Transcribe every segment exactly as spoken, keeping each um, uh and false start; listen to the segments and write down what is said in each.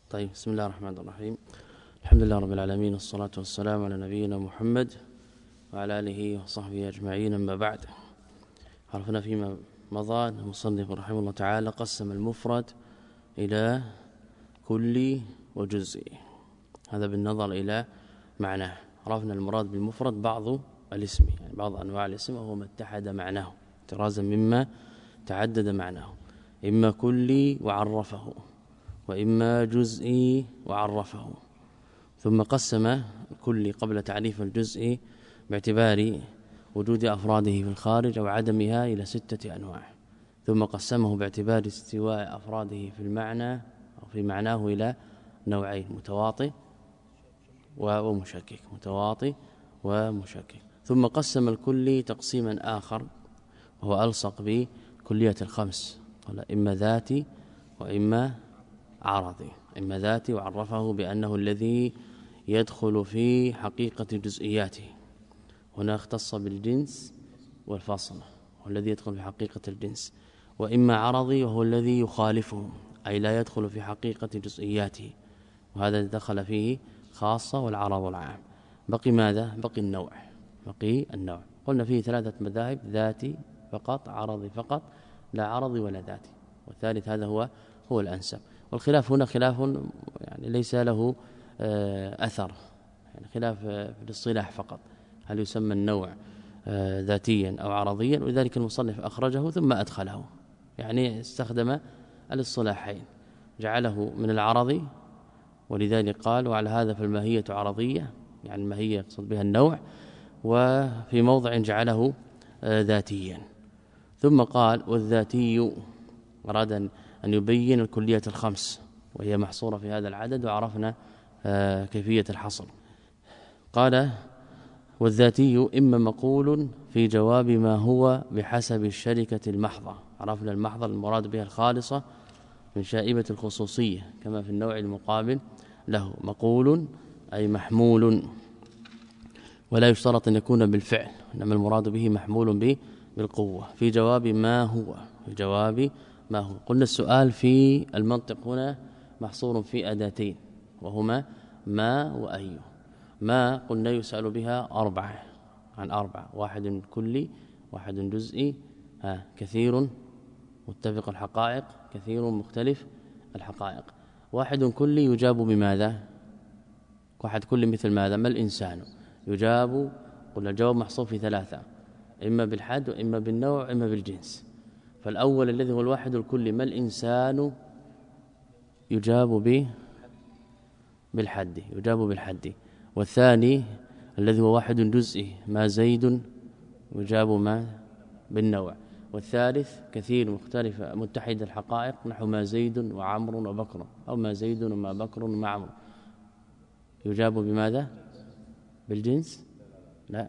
طيب، بسم الله الرحمن الرحيم. الحمد لله رب العالمين، والصلاة والسلام على نبينا محمد وعلى آله وصحبه أجمعين. أما بعد، عرفنا فيما مضى المصنف رحمه الله تعالى قسم المفرد إلى كلي وجزئي، هذا بالنظر إلى معناه. عرفنا المراد بالمفرد بعض الاسم، يعني بعض أنواع الاسم، وهو ما اتحد معناه احترازا مما تعدد معناه، إما كلي وعرفه، وإما جزئي وعرفه. ثم قسم الكلي قبل تعريف الجزئي باعتبار وجود أفراده في الخارج أو عدمها إلى ستة أنواع، ثم قسمه باعتبار استواء أفراده في المعنى أو في معناه إلى نوعين: متواطئ ومشكك، متواطئ ومشكك. ثم قسم الكلي تقسيما آخر وهو ألصق بكلية الخمس، قال إما ذاتي وإما عرضي. إما ذاتي وعرفه بأنه الذي يدخل في حقيقة جزئياته، هنا اختص بالجنس والفصل، والذي يدخل في حقيقة الجنس. وإما عرضي وهو الذي يخالفه، أي لا يدخل في حقيقة جزئياته، وهذا دخل فيه خاصة والعرض العام. بقي ماذا؟ بقي النوع. بقي النوع قلنا فيه ثلاثة مذاهب: ذاتي فقط، عرضي فقط، لا عرضي ولا ذاتي، والثالث هذا هو هو الأنسب. والخلاف هنا خلاف يعني ليس له أثر، يعني خلاف في الاصطلاح فقط، هل يسمى النوع ذاتيا أو عرضيا، ولذلك المصنف أخرجه ثم أدخله، يعني استخدم الاصطلاحين، جعله من العرضي، ولذلك قال وعلى هذا فالماهية عرضية، يعني الماهية يقصد بها النوع، وفي موضع جعله ذاتيا. ثم قال والذاتي، أراد أن يبين الكلية الخمس وهي محصورة في هذا العدد، وعرفنا كيفية الحصر. قال والذاتي إما مقول في جواب ما هو بحسب الشركة المحضة. عرفنا المحضة المراد بها الخالصة من شائبة الخصوصية، كما في النوع المقابل له مقول أي محمول، ولا يشترط أن يكون بالفعل، إنما المراد به محمول به بالقوة، في جواب ما هو، في جواب ما هو. قلنا السؤال في المنطق هنا محصور في أداتين، وهما ما وأي. ما قلنا يسأل بها أربعة عن أربعة: واحد كلي، واحد جزئي، ها كثير متفق الحقائق، كثير مختلف الحقائق. واحد كلي يجاب بماذا؟ واحد كلي مثل ماذا؟ ما الإنسان؟ يجاب، قلنا الجواب محصور في ثلاثة: إما بالحد وإما بالنوع وإما بالجنس. فالأول الذي هو الواحد الكلي ما الإنسان، يجاب به بالحد، يجاب بالحد. والثاني الذي هو واحد جزئي ما زيد، يجاب ما بالنوع. والثالث كثير مختلف متحد الحقائق، نحو ما زيد وعمر وبكر، أو ما زيد وما بكر وما عمر، يجاب بماذا؟ بالجنس؟ لا،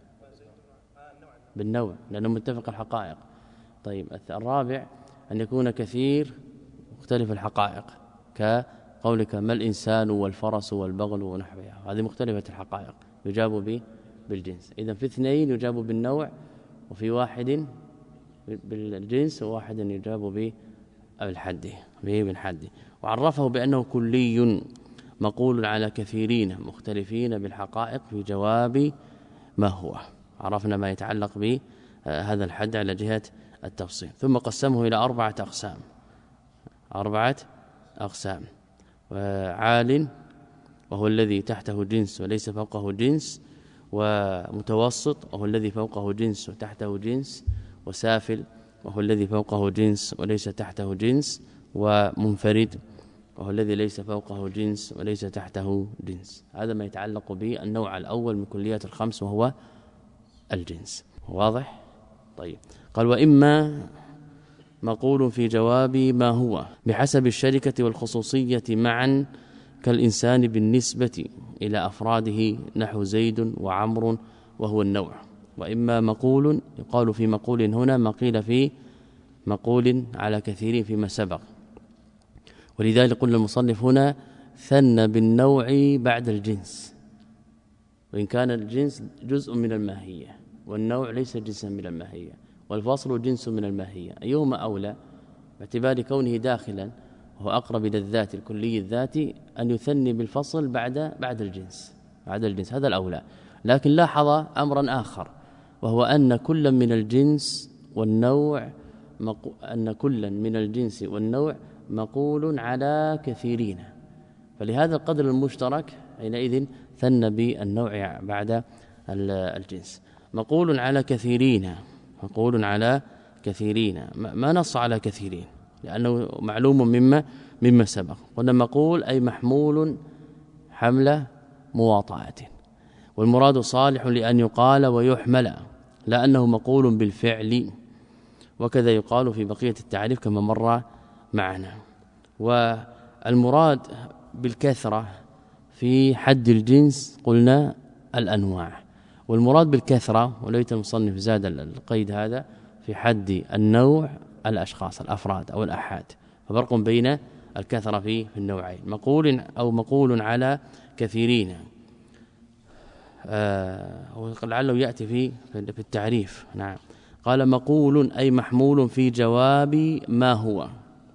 بالنوع، لأنه متفق الحقائق. طيب الرابع أن يكون كثير مختلف الحقائق، كقولك ما الإنسان والفرس والبغل ونحوها، هذه مختلفة الحقائق، يجاب به بالجنس. إذن في اثنين يجاب بالنوع، وفي واحد بالجنس، وواحد يجاب به بالحد، به بالحد. وعرفه بأنه كلي مقول على كثيرين مختلفين بالحقائق في جواب ما هو. عرفنا ما يتعلق به هذا الحد على جهة التفصيل. ثم قسمه إلى أربعة أقسام، أربعة أقسام: عال وهو الذي تحته جنس وليس فوقه جنس، ومتوسط وهو الذي فوقه جنس وتحته جنس، وسافل وهو الذي فوقه جنس وليس تحته جنس، ومنفرد وهو الذي ليس فوقه جنس وليس تحته جنس. هذا ما يتعلق به النوع الأول من كليات الخمس وهو الجنس. واضح؟ طيب. قال وإما مقول في جواب ما هو بحسب الشركة والخصوصية معا، كالإنسان بالنسبة إلى أفراده، نحو زيد وعمر وهو النوع. وإما مقول يقال في مقول هنا ما قيل في مقول على كثير فيما سبق، ولذلك قلنا المصنف هنا ثنى بالنوع بعد الجنس، وإن كان الجنس جزء من الماهية والنوع ليس جزءا من الماهية، والفصل جنس من الماهية. أيهما أولى باعتبار كونه داخلا وهو أقرب إلى الذات الكلي الذاتي أن يثني بالفصل بعد بعد الجنس بعد الجنس هذا الأولى. لكن لاحظ أمرا آخر وهو أن كل من الجنس والنوع أن كل من الجنس والنوع مقول على كثيرين، فلهذا القدر المشترك حينئذ ثنى بالنوع بعد الجنس. مقول على كثيرين، مقول على كثيرين، ما نص على كثيرين لأنه معلوم مما مما سبق. قلنا مقول أي محمول حمل مواطأة، والمراد صالح لأن يقال ويحمل لأنه مقول بالفعل، وكذا يقال في بقية التعريف كما مر معنا. والمراد بالكثرة في حد الجنس قلنا الأنواع، والمراد بالكثرة وليت المصنف زاد القيد هذا في حد النوع الأشخاص الأفراد أو الأحاد، ففرق بين الكثرة في النوعين. مقول أو مقول على كثيرين آه لعله يأتي في في التعريف. نعم قال مقول أي محمول في جواب ما هو،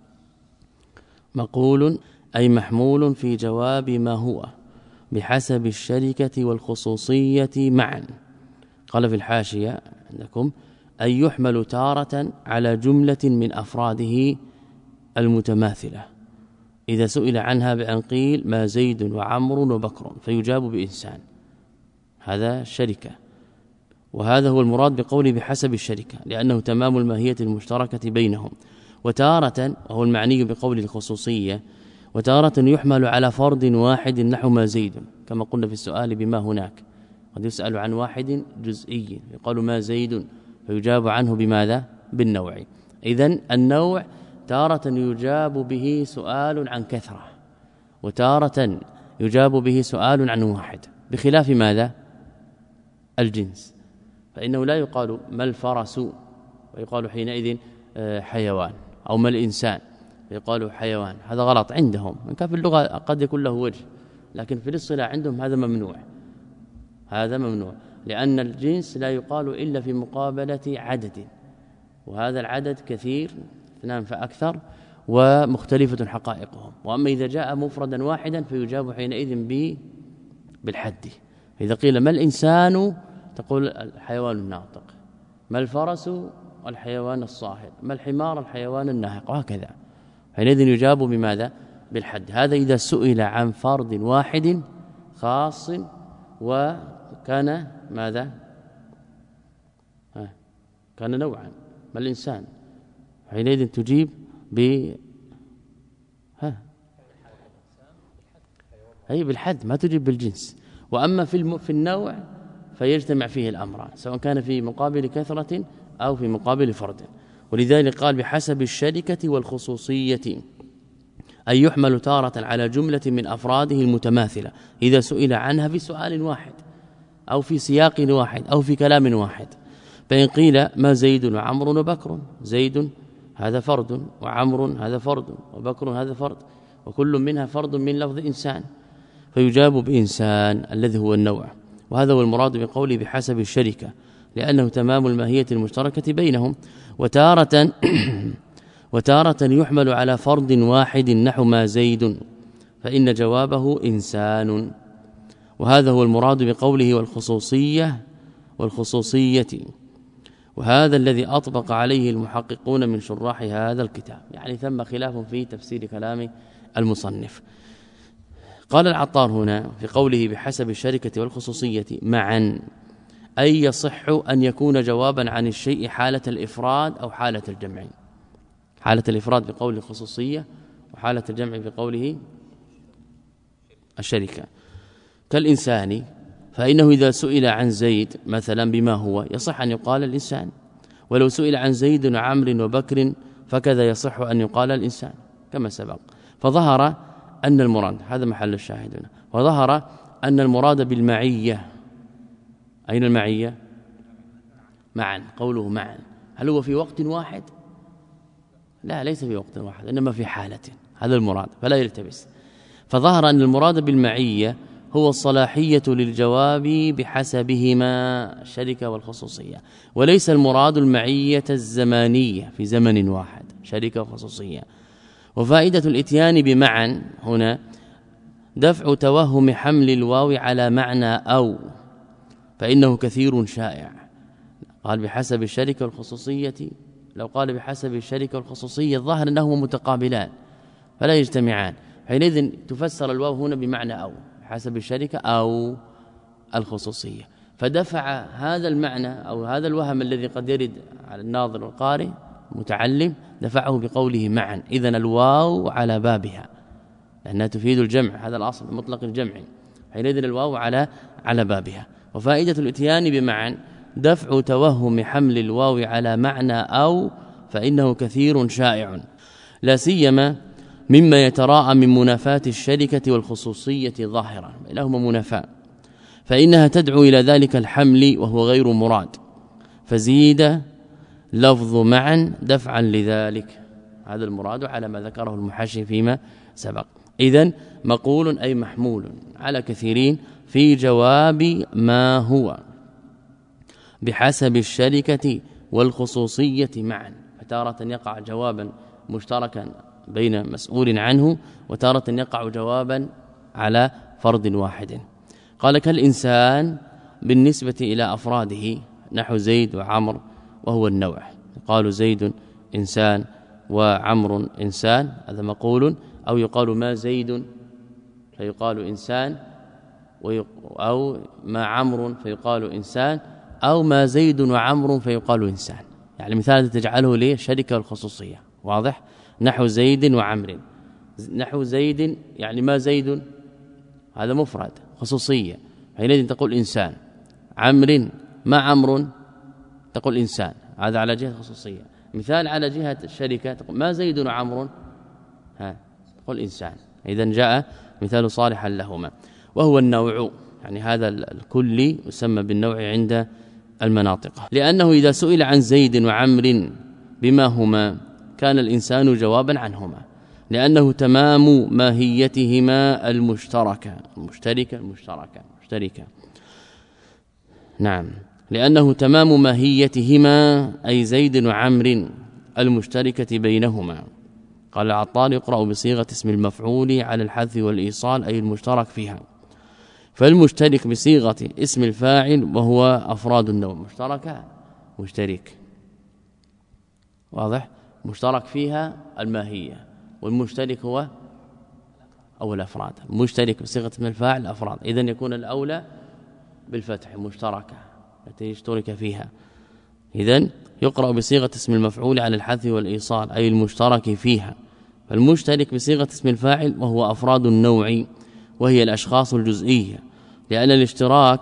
مقول أي محمول في جواب ما هو بحسب الشركة والخصوصية معا. قال في الحاشية عندكم أن يحمل تارة على جملة من أفراده المتماثلة إذا سئل عنها بأن قيل ما زيد وعمر وبكر فيجاب بإنسان، هذا الشركة، وهذا هو المراد بقوله بحسب الشركة لأنه تمام الماهية المشتركة بينهم. وتارة وهو المعني بقول الخصوصية، وتارة يحمل على فرد واحد نحو ما زيد كما قلنا في السؤال بما هناك، قد يسأل عن واحد جزئي يقال ما زيد فيجاب عنه بماذا؟ بالنوع. إذن النوع تارة يجاب به سؤال عن كثرة، وتارة يجاب به سؤال عن واحد، بخلاف ماذا؟ الجنس، فإنه لا يقال ما الفرس ويقال حينئذ حيوان، أو ما الإنسان يقال حيوان، هذا غلط عندهم. من كان في اللغة قد يكون له وجه، لكن في الاصطلاح عندهم هذا ممنوع، هذا ممنوع، لأن الجنس لا يقال إلا في مقابلة عدد، وهذا العدد كثير اثنان فأكثر ومختلفة حقائقهم. وأما إذا جاء مفردا واحدا فيجاب حينئذ بالحد. إذا قيل ما الإنسان تقول الحيوان الناطق، ما الفرس الحيوان الصاهر، ما الحمار الحيوان الناهق، وهكذا، حينئذ يجاب بماذا؟ بالحد. هذا إذا سئل عن فرد واحد خاص وكان ماذا؟ كان نوعا، ما الإنسان، حينئذ تجيب ب ها أي بالحد، ما تجيب بالجنس. وأما في الم... في النوع فيجتمع فيه الأمران، سواء كان في مقابل كثرة أو في مقابل فرد. ولذلك قال بحسب الشركة والخصوصية أن يحمل تارة على جملة من أفراده المتماثلة إذا سئل عنها في سؤال واحد أو في سياق واحد أو في كلام واحد. فإن قيل ما زيد وعمر وبكر، زيد هذا فرد، وعمر هذا فرد، وبكر هذا فرد، وكل منها فرد من لفظ إنسان، فيجاب بإنسان الذي هو النوع. وهذا هو المراد بقوله بحسب الشركة لأنه تمام الماهية المشتركة بينهم. وتارة وتارة يحمل على فرد واحد نحو ما زيد فإن جوابه إنسان. وهذا هو المراد بقوله والخصوصية والخصوصية، وهذا الذي أطبق عليه المحققون من شراح هذا الكتاب، يعني ثم خلاف في تفسير كلام المصنف. قال العطار هنا في قوله بحسب الشركة والخصوصية معا أي يصح أن يكون جوابا عن الشيء حالة الإفراد أو حالة الجمع، حالة الإفراد بقول الخصوصية، وحالة الجمع بقوله الشركة. كالإنسان، فإنه إذا سئل عن زيد مثلا بما هو يصح أن يقال الإنسان، ولو سئل عن زيد وعمر وبكر فكذا يصح أن يقال الإنسان كما سبق. فظهر أن المراد، هذا محل الشاهد هنا، وظهر أن المراد بالمعية، أين المعية؟ معا، قوله معا، هل هو في وقت واحد؟ لا، ليس في وقت واحد، إنما في حالة، هذا المراد فلا يلتبس. فظهر أن المراد بالمعية هو الصلاحية للجواب بحسبهما الشركة والخصوصية، وليس المراد المعية الزمانية في زمن واحد، شركة وخصوصية. وفائدة الاتيان بمعا هنا دفع توهم حمل الواو على معنى أو، فإنه كثير شائع. قال بحسب الشركة والخصوصية، لو قال بحسب الشركة والخصوصية الظاهر أنهما متقابلان فلا يجتمعان، حينئذ تفسر الواو هنا بمعنى أو، حسب الشركة أو الخصوصية، فدفع هذا المعنى أو هذا الوهم الذي قد يرد على الناظر والقارئ متعلم، دفعه بقوله معا. إذن الواو على بابها لأنها تفيد الجمع، هذا الأصل مطلق الجمع، حينئذ الواو على على بابها. وفائدة الاتيان بمعا دفع توهم حمل الواو على معنى أو، فإنه كثير شائع، لا سيما مما يتراءى من منافاة الشركة والخصوصية ظاهرا، لهما منافاة، فإنها تدعو إلى ذلك الحمل وهو غير مراد، فزيد لفظ معا دفعا لذلك، هذا المراد على ما ذكره المحشي فيما سبق. إذن مقول أي محمول على كثيرين في جواب ما هو بحسب الشركة والخصوصية معا، فتارة يقع جوابا مشتركا بين مسؤول عنه، وتارة يقع جوابا على فرد واحد. قال كالإنسان بالنسبة إلى أفراده نحو زيد وعمر، وهو النوع، قالوا زيد إنسان وعمر إنسان، هذا مقول، أو يقال ما زيد فيقال إنسان، أو ما عمر فيقال إنسان، أو ما زيد وعمر فيقال إنسان. يعني مثال تجعله ليه الشركة والخصوصية واضح، نحو زيد وعمر، نحو زيد يعني ما زيد هذا مفرد خصوصية، حينئذ تقول إنسان. عمر ما عمر تقول إنسان، هذا على جهة خصوصية. مثال على جهة الشركة تقول ما زيد وعمر ها تقول إنسان. إذن جاء مثال صالحا لهما، وهو النوع، يعني هذا الكلي يسمى بالنوع عند المناطق، لأنه إذا سئل عن زيد وعمر بما هما كان الإنسان جوابا عنهما، لأنه تمام ماهيتهما المشتركة المشتركة المشتركة المشتركة نعم، لأنه تمام ماهيتهما أي زيد وعمر المشتركة بينهما. قال العطار يقرأ بصيغة اسم المفعول على الحذف والإيصال أي المشترك فيها، فالمشترك بصيغة اسم الفاعل وهو أفراد النوع، مشتركة مشترك واضح، مشترك فيها الماهية، والمشترك هو أو الأفراد، مشترك بصيغة اسم الفاعل أفراد، إذن يكون الأولى بالفتح مشتركة التي يشترك فيها. إذن يقرأ بصيغة اسم المفعول على الحذف والإيصال أي المشترك فيها، فالمشترك بصيغة اسم الفاعل وهو أفراد النوع وهي الأشخاص الجزئية، لأن الاشتراك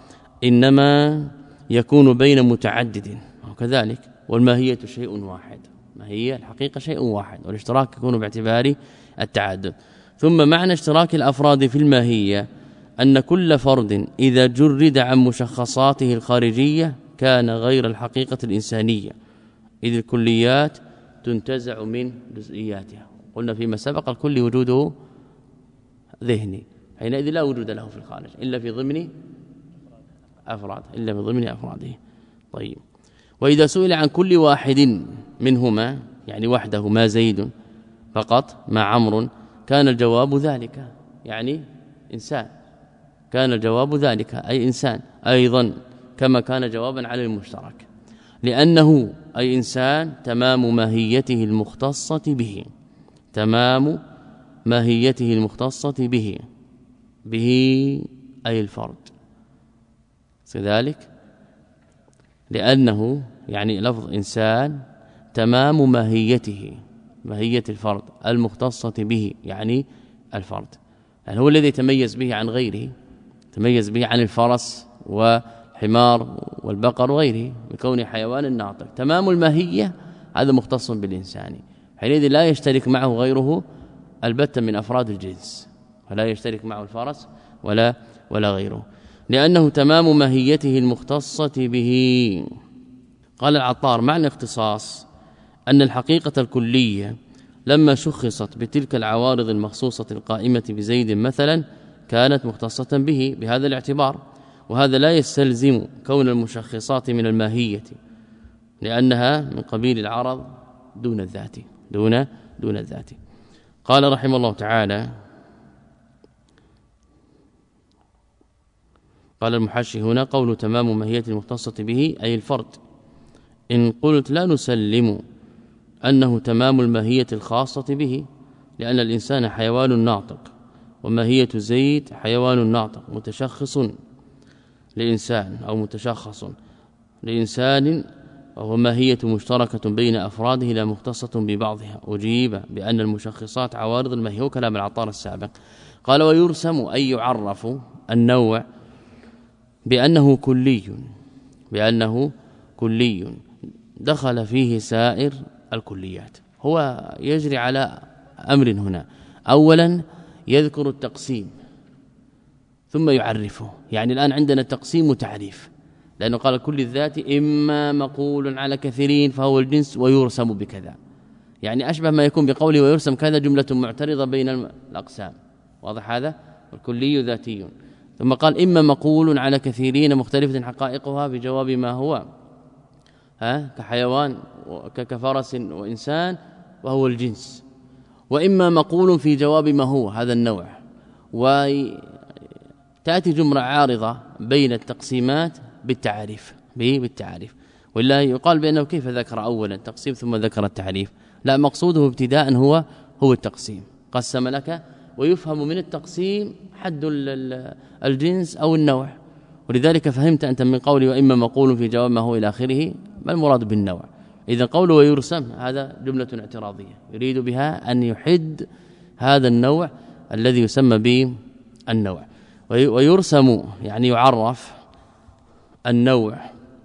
إنما يكون بين متعدد وكذلك، والماهية شيء واحد، ما هي الحقيقة شيء واحد، والاشتراك يكون باعتبار التعدد. ثم معنى اشتراك الأفراد في الماهية أن كل فرد إذا جرد عن مشخصاته الخارجية كان غير الحقيقة الإنسانية، إذ الكليات تنتزع من جزئياتها. قلنا فيما سبق الكل وجوده ذهني، حينئذ لا وجود له في الخارج إلا في ضمن أفراد إلا في ضمن أفراده. طيب، وإذا سئل عن كل واحد منهما يعني وحده ما زيد فقط ما عمرو كان الجواب ذلك، يعني إنسان، كان الجواب ذلك أي إنسان أيضا، كما كان جوابا على المشترك، لأنه أي إنسان تمام ماهيته المختصة به، تمام ماهيته المختصة به، به أي الفرد، كذلك لأنه يعني لفظ إنسان تمام ماهيته، ماهية الفرد المختصة به يعني الفرد، يعني هو الذي تميز به عن غيره، تميز به عن الفرس والحمار والبقر وغيره بكونه حيوان ناطق. تمام الماهية هذا مختص بالإنسان، حينئذ لا يشترك معه غيره البتة من أفراد الجنس، ولا يشترك معه الفرس ولا ولا غيره، لأنه تمام ماهيته المختصة به. قال العطار معنى الاختصاص أن الحقيقة الكلية لما شخصت بتلك العوارض المخصوصة القائمة بزيد مثلا كانت مختصة به بهذا الاعتبار، وهذا لا يستلزم كون المشخصات من الماهية، لأنها من قبيل العرض دون الذات، دون دون الذات. قال رحمه الله تعالى قال المحشي هنا قول تمام ماهية المختصة به أي الفرد. إن قلت لا نسلم أنه تمام الماهية الخاصة به، لأن الإنسان حيوان ناطق، وماهية زيد حيوان ناطق متشخص لإنسان أو متشخص لإنسان، وهو ماهية مشتركة بين أفراده لا مختصة ببعضها. أجيب بأن المشخصات عوارض الماهية، وكلام العطار السابق. قال ويرسم أي يعرف النوع بأنه كلي، بأنه كلي دخل فيه سائر الكليات. هو يجري على أمر هنا، أولا يذكر التقسيم ثم يعرفه. يعني الآن عندنا تقسيم وتعريف، لأنه قال كل الذات إما مقول على كثيرين فهو الجنس ويرسم بكذا، يعني أشبه ما يكون بقوله ويرسم كذا جملة معترضة بين الأقسام. واضح هذا؟ الكلي ذاتي. ثم قال إما مقول على كثيرين مختلفة حقائقها بجواب ما هو، ها كحيوان كفرس وإنسان وهو الجنس، وإما مقول في جواب ما هو هذا النوع. وتأتي جملة عارضة بين التقسيمات بالتعريف بالتعريف ولا يقال بأنه كيف ذكر أولا التقسيم ثم ذكر التعريف؟ لا، مقصوده ابتداء هو هو التقسيم. قسم لك، ويفهم من التقسيم حد الجنس أو النوع. ولذلك فهمت أنت من قولي وإما مقول في جواب ما هو إلى آخره ما المراد بالنوع. إذا قوله ويرسم هذا جملة اعتراضية يريد بها أن يحد هذا النوع الذي يسمى به النوع. ويرسم يعني يعرف النوع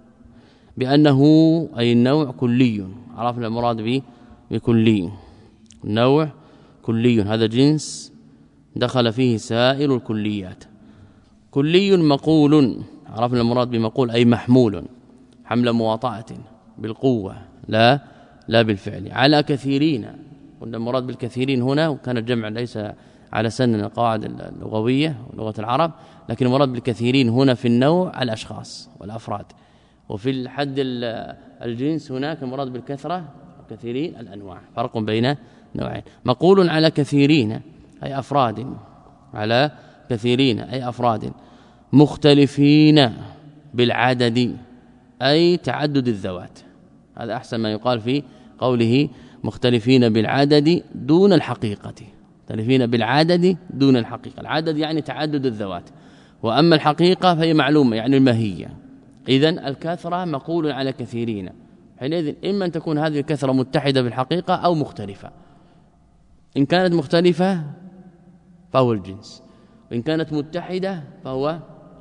بأنه أي النوع كلي. عرفنا المراد به بكلي، النوع كلي هذا جنس دخل فيه سائر الكليات. كلي مقول، عرفنا المراد بمقول أي محمول حمل مواطأة بالقوة لا لا بالفعل على كثيرين. قلنا المراد بالكثيرين هنا وكان الجمع ليس على سن القواعد اللغوية ولغة العرب، لكن المراد بالكثيرين هنا في النوع الأشخاص والأفراد، وفي الحد الجنس هناك المراد بالكثرة كثيرين الأنواع. فرق بين نوعين. مقول على كثيرين أي أفراد، على كثيرين أي أفراد مختلفين بالعدد أي تعدد الذوات. هذا أحسن ما يقال في قوله مختلفين بالعدد دون الحقيقة. مختلفين بالعدد دون الحقيقة، العدد يعني تعدد الذوات، وأما الحقيقة فهي معلومة يعني الماهية. إذن الكثرة مقول على كثيرين، حينئذ إما أن تكون هذه الكثرة متحدة بالحقيقة أو مختلفة. إن كانت مختلفة فهو الجنس، وإن كانت متحدة فهو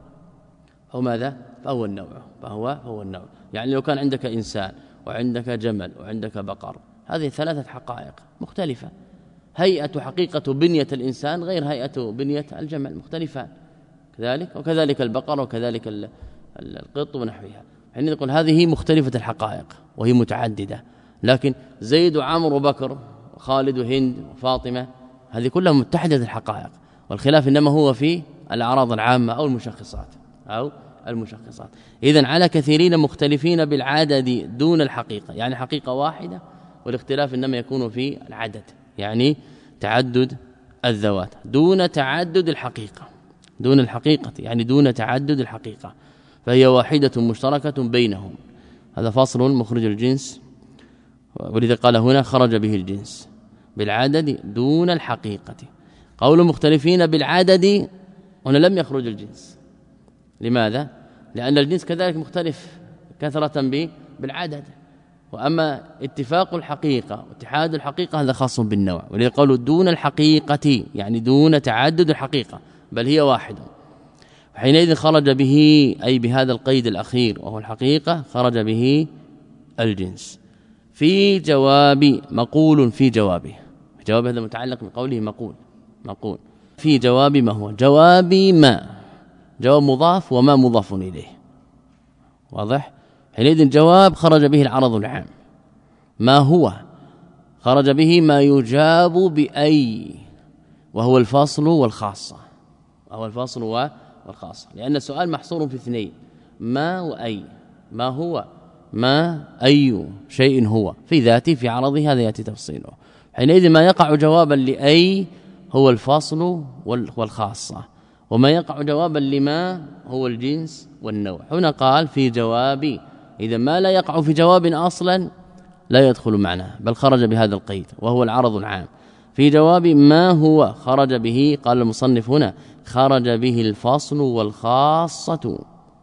أو ماذا؟ فهو النوع فهو فهو النوع. يعني لو كان عندك إنسان وعندك جمل وعندك بقر، هذه ثلاثة حقائق مختلفة، هيئة حقيقة بنية الإنسان غير هيئة بنية الجمل، مختلفان كذلك، وكذلك البقر وكذلك القط ونحوها. يعني نقول هذه مختلفة الحقائق وهي متعددة، لكن زيد وعمر وبكر وخالد وهند وفاطمة هذه كلها متحدة الحقائق، والخلاف إنما هو في الأعراض العامة أو المشخصات أو المشخصات. إذن على كثيرين مختلفين بالعدد دون الحقيقة، يعني حقيقة واحدة، والاختلاف إنما يكون في العدد يعني تعدد الذوات دون تعدد الحقيقة، دون الحقيقة يعني دون تعدد الحقيقة، فهي واحدة مشتركة بينهم. هذا فصل مخرج الجنس، ولذا قال هنا خرج به الجنس بالعدد دون الحقيقة. قول مختلفين بالعدد هنا لم يخرج الجنس. لماذا؟ لأن الجنس كذلك مختلف كثرة بالعدد، وأما اتفاق الحقيقة واتحاد الحقيقة هذا خاص بالنوع. ولذا قالوا دون الحقيقة يعني دون تعدد الحقيقة، بل هي واحدة. حينئذ خرج به أي بهذا القيد الأخير وهو الحقيقة خرج به الجنس. في جواب مقول في جوابه، جواب هذا متعلق بقوله مقول مقول في جواب ما هو جواب ما، جواب مضاف وما مضاف إليه. واضح؟ حينئذ الجواب خرج به العرض العام. ما هو خرج به ما يجاب بأي، وهو الفاصل والخاصة، وهو الفاصل والخاصة، لأن السؤال محصور في اثنين، ما وأي. ما هو ما أي شيء هو في ذاته في عرضه، هذا يأتي تفصيله. حينئذ ما يقع جوابا لأي هو الفصل والخاصة، وما يقع جوابا لما هو الجنس والنوع. هنا قال في جوابي، إذا ما لا يقع في جواب أصلا لا يدخل معناه، بل خرج بهذا القيد وهو العرض العام. في جواب ما هو خرج به، قال المصنف هنا خرج به الفصل والخاصة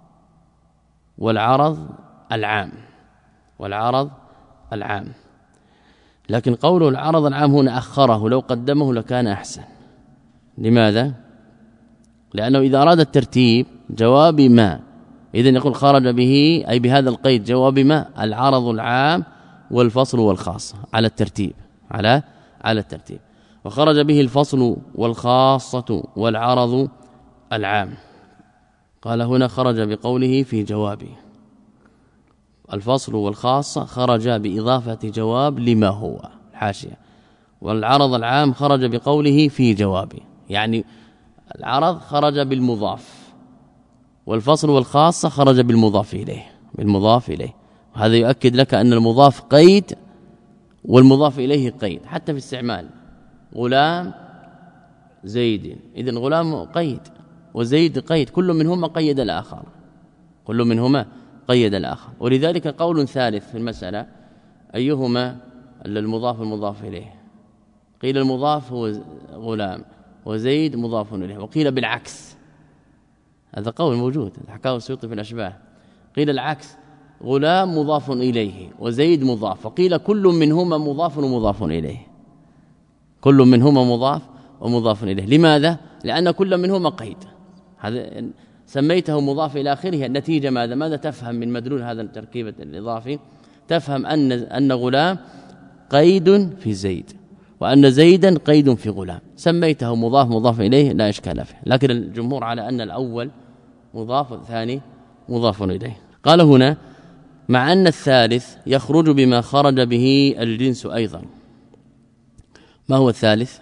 والعرض العام والعرض العام. لكن قوله العرض العام هنا أخره، لو قدمه لكان أحسن. لماذا؟ لأنه إذا أراد الترتيب جواب ما، إذن يقول خرج به أي بهذا القيد جواب ما العرض العام والفصل والخاص على الترتيب على على الترتيب. وخرج به الفصل والخاصة والعرض العام. قال هنا خرج بقوله في جوابه، الفصل والخاصة خرج بإضافة جواب لما هو الحاشية، والعرض العام خرج بقوله في جوابه، يعني العرض خرج بالمضاف والفصل والخاصة خرج بالمضاف إليه بالمضاف إليه. وهذا يؤكد لك أن المضاف قيد والمضاف إليه قيد حتى في استعمال غلام زيد، إذن غلام قيد وزيد قيد، كل منهما قيد الآخر كل منهما قيد الآخر. ولذلك قول ثالث في المسألة أيهما المضاف المضاف إليه، قيل المضاف هو غلام وزيد مضاف إليه، وقيل بالعكس، هذا قول موجود حكاه السيوطي في الأشباه، قيل العكس غلام مضاف إليه وزيد مضاف، وقيل كل منهما مضاف ومضاف إليه كل منهما مضاف ومضاف إليه. لماذا؟ لأن كل منهما قيد، هذا سميته مضاف إلى آخره. النتيجة ماذا؟ ماذا تفهم من مدلول هذا التركيبة الإضافي؟ تفهم أن أن غلام قيد في زيد وأن زيدا قيد في غلام، سميته مضاف مضاف إليه لا إشكال فيه. لكن الجمهور على أن الأول مضاف والثاني مضاف إليه. قال هنا مع أن الثالث يخرج بما خرج به الجنس أيضا. ما هو الثالث؟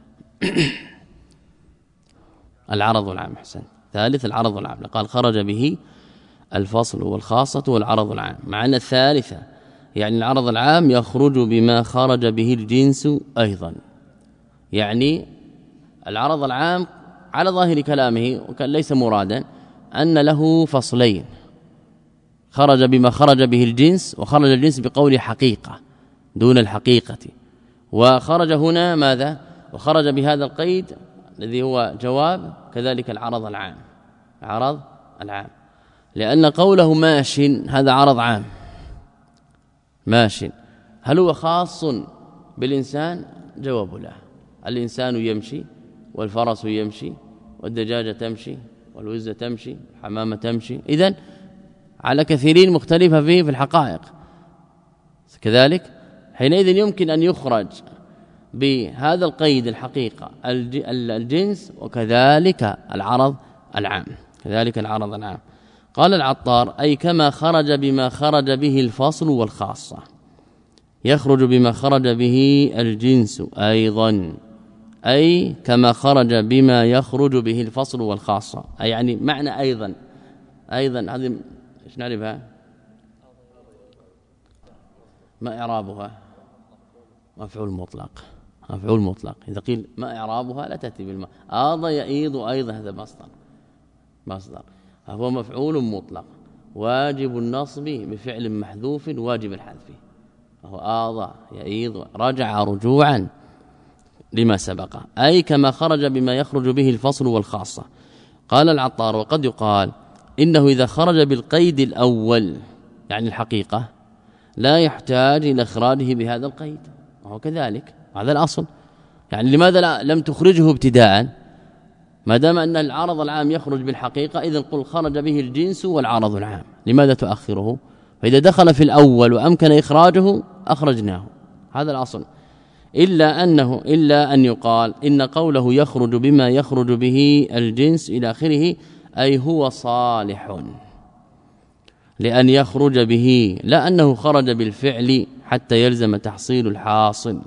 العرض العام. حسن، ثالث العرض العام، قال خرج به الفصل والخاصة والعرض العام، مع أن الثالثة يعني العرض العام يخرج بما خرج به الجنس أيضا. يعني العرض العام على ظاهر كلامه وكان ليس مرادا أن له فصلين، خرج بما خرج به الجنس، وخرج الجنس بقول حقيقة دون الحقيقة، وخرج هنا ماذا؟ وخرج بهذا القيد الذي هو جواب كذلك العرض العام العرض العام، لأن قوله ماش هذا عرض عام ماش، هل هو خاص بالإنسان؟ جواب لا، الإنسان يمشي والفرس يمشي والدجاجة تمشي والوزة تمشي الحمامة تمشي، إذن على كثيرين مختلفة فيه في الحقائق كذلك. حينئذ يمكن أن يخرج بهذا القيد الحقيقة الجنس وكذلك العرض العام كذلك العرض العام. قال العطار أي كما خرج بما خرج به الفصل والخاصة، يخرج بما خرج به الجنس أيضا، أي كما خرج بما يخرج به الفصل والخاصة، أي يعني معنى أيضا أيضا هذه ايش نعرفها؟ ما إعرابها؟ مفعول مطلق مفعول مطلق. إذا قيل ما إعرابها لا تأتي بالماء، آض يئيض أيضا هذا مصدر مصدر هو مفعول مطلق واجب النصب بفعل محذوف واجب الحذف، وهو آض يئيض رجع رجوعا لما سبق، أي كما خرج بما يخرج به الفصل والخاصة. قال العطار وقد يقال إنه إذا خرج بالقيد الأول يعني الحقيقة لا يحتاج إلى إخراجه بهذا القيد، وهو كذلك هذا الأصل. يعني لماذا لا لم تخرجه ابتداء؟ ما دام أن العرض العام يخرج بالحقيقة إذن قل خرج به الجنس والعرض العام، لماذا تؤخره؟ فإذا دخل في الأول وأمكن إخراجه أخرجناه، هذا الأصل. إلا أنه إلا أن يقال إن قوله يخرج بما يخرج به الجنس إلى آخره أي هو صالح لأن يخرج به، لا أنه خرج بالفعل حتى يلزم تحصيل الحاصل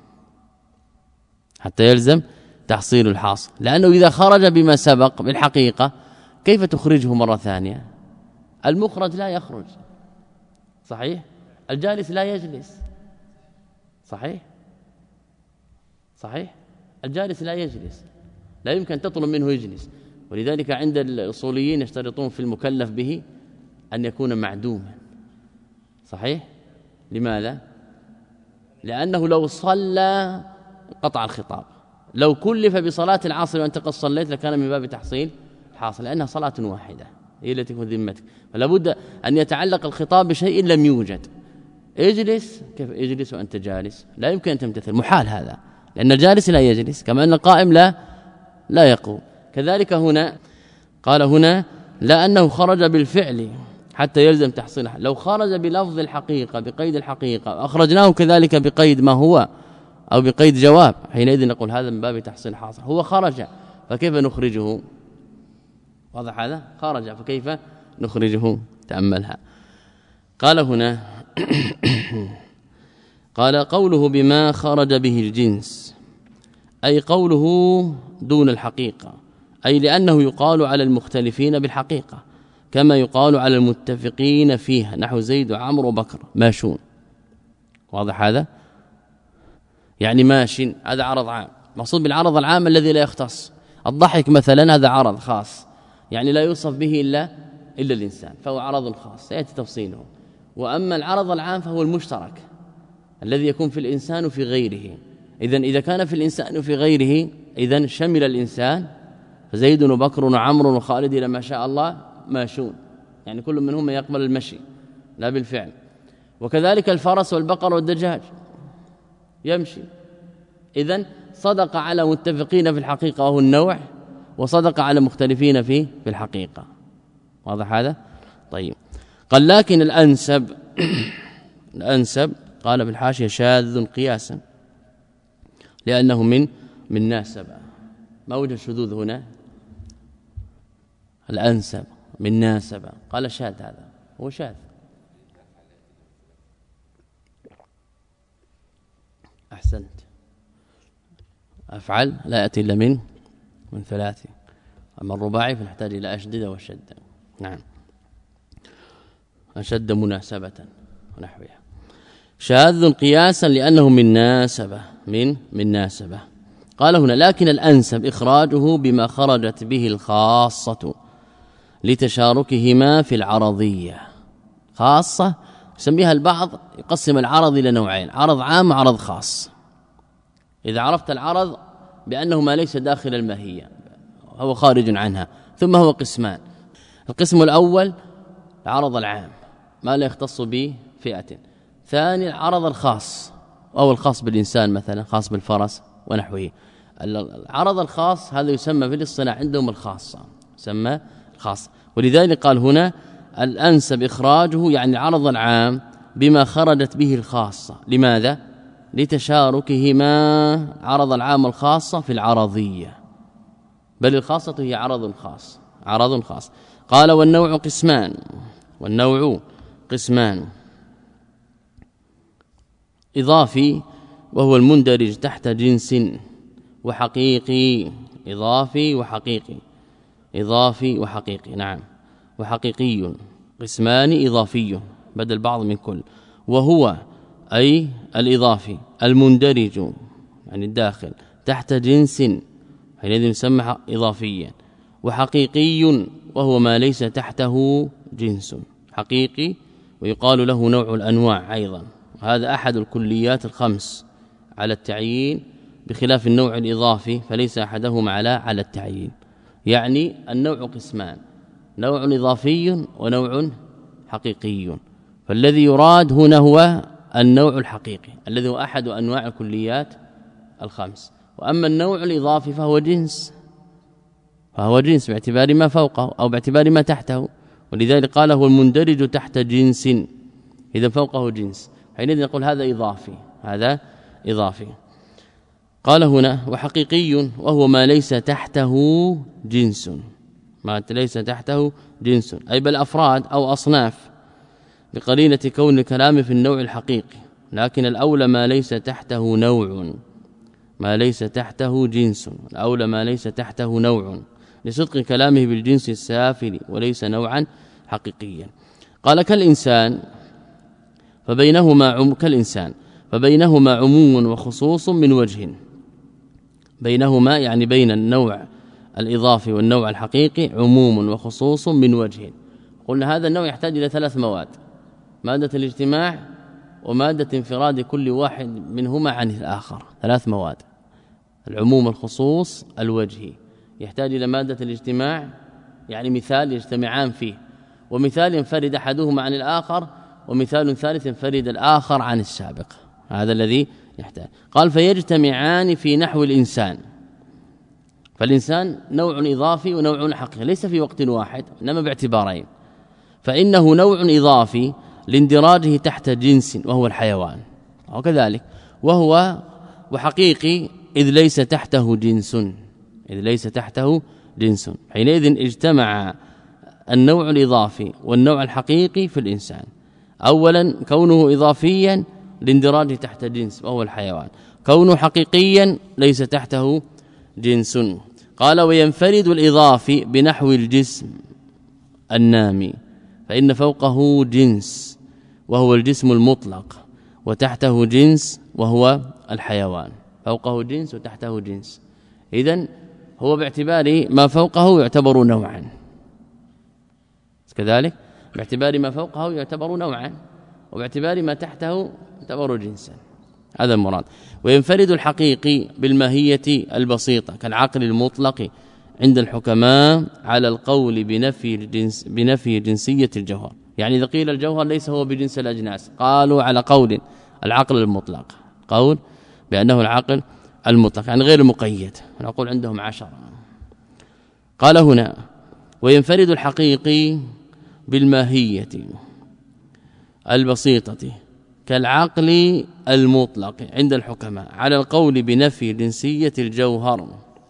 حتى يلزم تحصيل الحاصل، لأنه إذا خرج بما سبق بالحقيقة كيف تخرجه مرة ثانية؟ المخرج لا يخرج صحيح، الجالس لا يجلس صحيح، صحيح؟ الجالس لا يجلس، لا يمكن أن تطلب منه يجلس، ولذلك عند الأصوليين يشترطون في المكلف به أن يكون معدوما. صحيح؟ لماذا؟ لأنه لو صلى قطع الخطاب، لو كلف بصلاة العصر وأنت قد صليت لكان من باب تحصيل حاصل، لأنها صلاة واحدة هي التي تكون ذمتك، فلا بد أن يتعلق الخطاب بشيء لم يوجد. اجلس، كيف اجلس وأنت جالس؟ لا يمكن أن تمتثل، محال هذا، لأن الجالس لا يجلس كما أن القائم لا لا يقوم. كذلك هنا قال هنا لا أنه خرج بالفعل حتى يلزم تحصيله، لو خرج بلفظ الحقيقة بقيد الحقيقة أخرجناه كذلك بقيد ما هو أو بقيد جواب، حينئذ نقول هذا من باب تحصيل حاصل. هو خرج فكيف نخرجه؟ واضح هذا؟ خرج فكيف نخرجه؟ تأملها. قال هنا قال قوله بما خرج به الجنس، أي قوله دون الحقيقة، أي لأنه يقال على المختلفين بالحقيقة كما يقال على المتفقين فيها، نحو زيد وعمر وبكر ماشون. واضح هذا؟ يعني ماشٍ هذا عرض عام، مقصود بالعرض العام الذي لا يختص. الضحك مثلا هذا عرض خاص، يعني لا يوصف به إلا إلا الإنسان، فهو عرض خاص سيأتي تفصيله. وأما العرض العام فهو المشترك الذي يكون في الإنسان وفي غيره. إذن إذا كان في الإنسان وفي غيره إذن شمل الإنسان، فزيد وبكر وعمر وخالد إلى ما شاء الله ماشون، يعني كل منهم يقبل المشي لا بالفعل. وكذلك الفرس والبقر والدجاج يمشي. إذن صدق على متفقين في الحقيقة وهو النوع، وصدق على مختلفين فيه في الحقيقة. واضح هذا؟ طيب. قال لكن الأنسب الأنسب قال بالحاشية شاذ قياسا لأنه من من ناسبة. ما وجه الشذوذ هنا؟ الأنسب من ناسبة، قال شاذ، هذا هو شاذ. أحسنت. أفعل لا يأتي إلا من من ثلاث، أما الرباعي فنحتاج إلى أشدد وشد. نعم، أشد مناسبة ونحوها. شاذ قياسا لأنه من ناسبة من من ناسبة. قال هنا لكن الأنسب إخراجه بما خرجت به الخاصة لتشاركهما في العرضية. خاصة يسميها البعض يقسم العرض إلى نوعين، عرض عام وعرض خاص. إذا عرفت العرض بأنه ما ليس داخل الماهية هو خارج عنها، ثم هو قسمان. القسم الأول العرض العام ما لا يختص به فئة، ثاني العرض الخاص أو الخاص بالإنسان مثلا، خاص بالفرس ونحوه. العرض الخاص هذا يسمى في الاصطلاح عندهم الخاصة، يسمى الخاص. ولذلك قال هنا الأنسب إخراجه يعني العرض العام بما خرجت به الخاصة. لماذا؟ لتشاركهما عرض العام الخاصة في العرضية، بل الخاصة هي عرض خاص، عرض خاص. قال والنوع قسمان، والنوع قسمان، إضافي وهو المندرج تحت جنس، وحقيقي. إضافي وحقيقي، إضافي وحقيقي. نعم، وحقيقي. قسمان إضافي بدل بعض من كل. وهو أي الإضافي المندرج يعني الداخل تحت جنس، حينئذ يسمى إضافيا. وحقيقي وهو ما ليس تحته جنس، حقيقي ويقال له نوع الأنواع أيضا. هذا أحد الكليات الخمس على التعيين، بخلاف النوع الإضافي فليس أحدهما على على التعيين. يعني النوع قسمان، نوع إضافي ونوع حقيقي. فالذي يراد هنا هو النوع الحقيقي الذي هو أحد أنواع الكليات الخمس. وأما النوع الإضافي فهو جنس، فهو جنس باعتبار ما فوقه أو باعتبار ما تحته. ولذلك قال هو المندرج تحت جنس، إذا فوقه جنس، حينئذ نقول هذا إضافي، هذا إضافي. قال هنا وحقيقي وهو ما ليس تحته جنس، ما ليس تحته جنس أي بل أفراد أو أصناف، بقرينة كون الكلام في النوع الحقيقي. لكن الأولى ما ليس تحته نوع، ما ليس تحته جنس، الأولى ما ليس تحته نوع، لصدق كلامه بالجنس السافل وليس نوعا حقيقيا. قال كالإنسان فبينهما عم كالإنسان فبينهما عموم وخصوص من وجه، بينهما يعني بين النوع الإضافي والنوع الحقيقي عموم وخصوص من وجه. قلنا هذا النوع يحتاج إلى ثلاث مواد: مادة الاجتماع ومادة انفراد كل واحد منهما عن الآخر، ثلاث مواد: العموم الخصوص الوجهي، يحتاج إلى مادة الاجتماع يعني مثال يجتمعان فيه، ومثال ينفرد أحدهما عن الآخر، ومثال ثالث ينفرد الآخر عن السابق. هذا الذي يحتاج. قال فيجتمعان في نحو الإنسان. فالإنسان نوع إضافي ونوع حقيقي ليس في وقت واحد إنما باعتبارين، فإنه نوع إضافي لاندراجه تحت جنس وهو الحيوان، وكذلك وهو وحقيقي إذ ليس تحته جنس إذ ليس تحته جنس حينئذ اجتمع النوع الإضافي والنوع الحقيقي في الإنسان. أولا كونه إضافيا لاندراجه تحت جنس وهو الحيوان، كونه حقيقيا ليس تحته جنس. قال وينفرد الإضافي بنحو الجسم النامي، فإن فوقه جنس وهو الجسم المطلق، وتحته جنس وهو الحيوان. فوقه جنس وتحته جنس، إذن هو باعتبار ما فوقه يعتبر نوعا، كذلك باعتبار ما فوقه يعتبر نوعا، وباعتبار ما تحته يعتبر جنسا. هذا المراد. وينفرد الحقيقي بالماهية البسيطة كالعقل المطلق عند الحكماء على القول بنفي الجنس بنفي جنسية الجوهر. يعني إذا قيل الجوهر ليس هو بجنس الأجناس قالوا على قول العقل المطلق، قول بأنه العقل المطلق يعني غير مقيد، نقول عندهم عشرة. قال هنا وينفرد الحقيقي بالماهية البسيطة كالعقل المطلق عند الحكماء على القول بنفي جنسية الجوهر،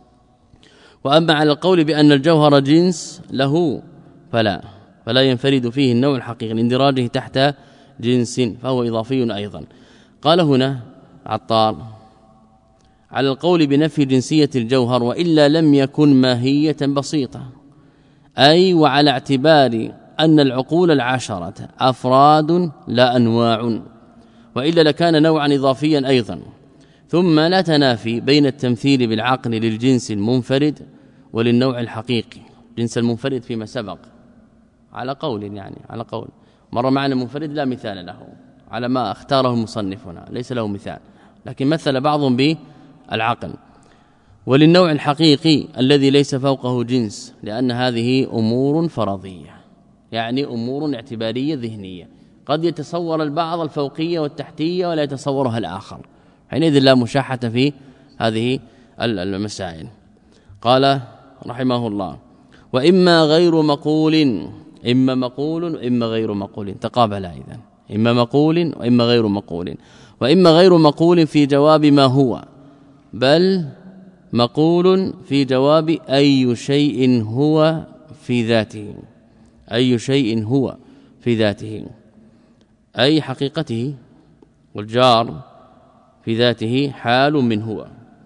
وأما على القول بأن الجوهر جنس له فلا فلا ينفرد فيه النوع الحقيقي لاندراجه تحت جنس فهو إضافي أيضا. قال هنا عطار على القول بنفي جنسية الجوهر وإلا لم يكن ماهية بسيطة، أي وعلى اعتبار أن العقول العشرة أفراد لا أنواع، وإلا لكان نوعا إضافيا أيضا. ثم لا تنافي بين التمثيل بالعقل للجنس المنفرد وللنوع الحقيقي. جنس المنفرد فيما سبق على قول يعني على قول مر معنا منفرد لا مثال له على ما اختاره المصنفنا، ليس له مثال، لكن مثل بعضهم بالعقل. وللنوع الحقيقي الذي ليس فوقه جنس، لأن هذه أمور فرضية يعني أمور اعتبارية ذهنية، قد يتصور البعض الفوقية والتحتية ولا يتصورها الآخر، حينئذ لا مشاحة في هذه المسائل. قال رحمه الله وإما غير مقول، إما مقول وإما غير مقول تقابلا، إذن إما مقول وإما غير مقول. وإما غير مقول في جواب ما هو، بل مقول في جواب أي شيء هو في ذاته، أي شيء هو في ذاته أي حقيقته، والجار في ذاته حال من هو،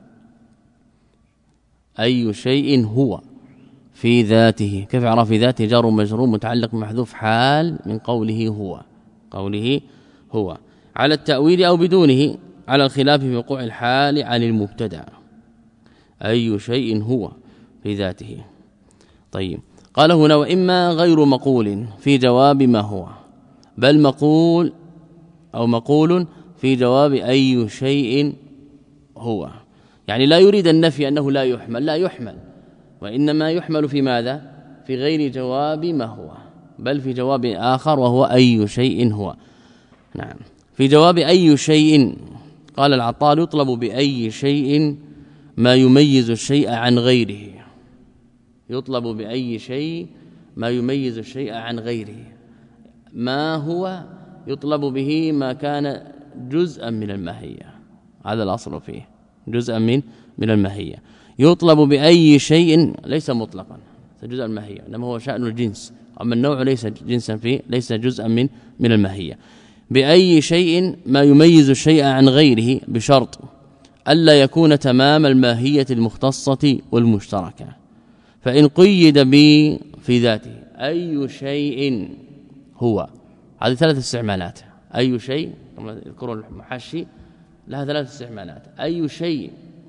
أي شيء هو في ذاته. كيف عرف في ذاته؟ جار مجرور متعلق محذوف حال من قوله هو، قوله هو على التأويل أو بدونه، على الخلاف في وقوع الحال عن المبتدأ. أي شيء هو في ذاته. طيب قال هنا وإما غير مقول في جواب ما هو، بل مقول أو مقول في جواب أي شيء هو، يعني لا يريد النفي أنه لا يحمل، لا يحمل، وإنما يحمل في ماذا؟ في غير جواب ما هو، بل في جواب آخر وهو أي شيء هو. نعم في جواب أي شيء. قال العطار يطلب بأي شيء ما يميز الشيء عن غيره، يطلب بأي شيء ما يميز الشيء عن غيره. ما هو يطلب به ما كان جزءا من الماهية، هذا الأصل فيه جزءا من من الماهية. يطلب بأي شيء ليس مطلقا جزءا من الماهية، انما هو شأن الجنس، اما النوع ليس جنسا فيه، ليس جزءا من من الماهية. بأي شيء ما يميز الشيء عن غيره بشرط ألا يكون تمام الماهية المختصة والمشتركة. فإن قيد ب في ذاته أي شيء هو، هذه ثلاث استعمالات. أي شيء يذكر المحشي لها ثلاث استعمالات. أي شيء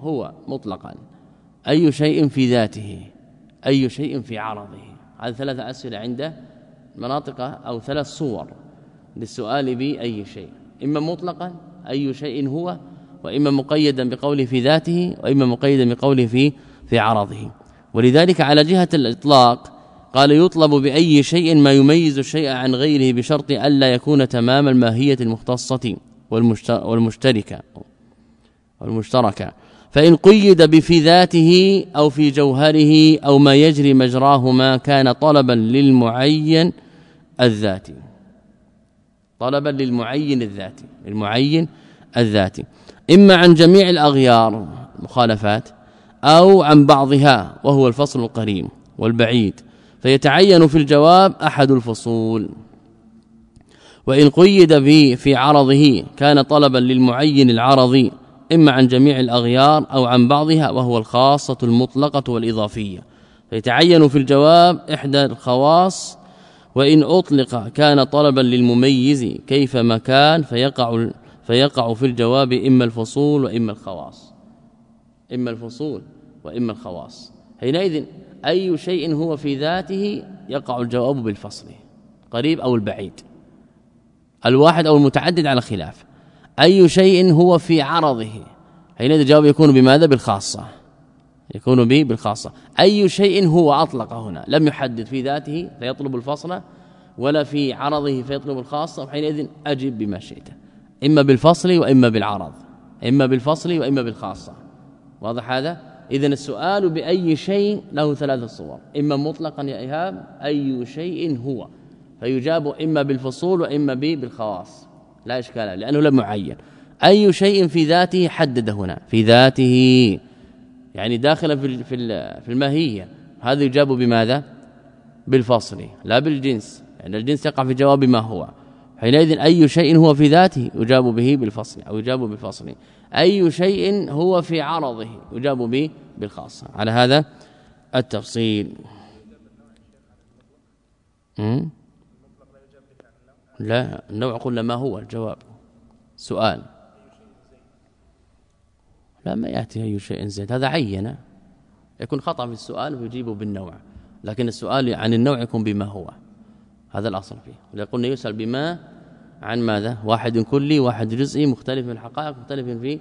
هو مطلقا، أي شيء في ذاته، أي شيء في عرضه. هذه ثلاثة أسئلة عند مناطق أو ثلاث صور للسؤال بأي شيء، إما مطلقا أي شيء هو، وإما مقيدا بقوله في ذاته، وإما مقيدا بقوله في في عرضه. ولذلك على جهة الإطلاق قال يطلب بأي شيء ما يميز الشيء عن غيره بشرط ألا يكون تمام الماهية المختصة والمشتركة والمشتركة. فإن قيد بفي ذاته أو في جوهره أو ما يجري مجراهما كان طلبا للمعين الذاتي، طلبا للمعين الذاتي، المعين الذاتي، إما عن جميع الأغيار مخالفات أو عن بعضها وهو الفصل القريب والبعيد، فيتعين في الجواب أحد الفصول. وإن قيد به في عرضه كان طلبا للمعين العرضي، إما عن جميع الأغيار أو عن بعضها وهو الخاصة المطلقة والإضافية، فيتعين في الجواب إحدى الخواص. وإن أطلق كان طلبا للمميز كيفما كان، فيقع فيقع في الجواب إما الفصول وإما الخواص، إما الفصول وإما الخواص. حينئذ أي شيء هو في ذاته يقع الجواب بالفصل، قريب أو البعيد، الواحد أو المتعدد على خلاف. أي شيء هو في عرضه، حينئذ الجواب يكون بماذا؟ بالخاصة، يكون به بالخاصة. أي شيء هو أطلق هنا، لم يحدد في ذاته فيطلب الفصل، ولا في عرضه فيطلب الخاصة، حينئذ أجب بما شئت، إما بالفصل وإما بالعرض، إما بالفصل وإما بالخاصة. واضح هذا؟ إذن السؤال بأي شيء له ثلاثة صور، إما مطلقا يا إيهاب أي شيء هو، فيجاب إما بالفصول وإما بالخواص، لا إشكال لأنه لم يعين. أي شيء في ذاته حدد هنا، في ذاته يعني داخلا في في الماهية، هذا يجاب بماذا؟ بالفصل لا بالجنس، يعني الجنس يقع في جواب ما هو. حينئذ أي شيء هو في ذاته يجاب به بالفصل أو يجاب بالفصل، أي شيء هو في عرضه يجاب به بالخاصة، على هذا التفصيل. امم لا، النوع قلنا ما هو الجواب، سؤال لا ما يأتي أي شيء زيد، هذا عينه، يكون خطأ في السؤال ويجيبه بالنوع، لكن السؤال عن النوع يكون بما هو، هذا الأصل فيه. قلنا يسأل بما عن ماذا؟ واحد كلي واحد جزئي مختلف في الحقائق، مختلف في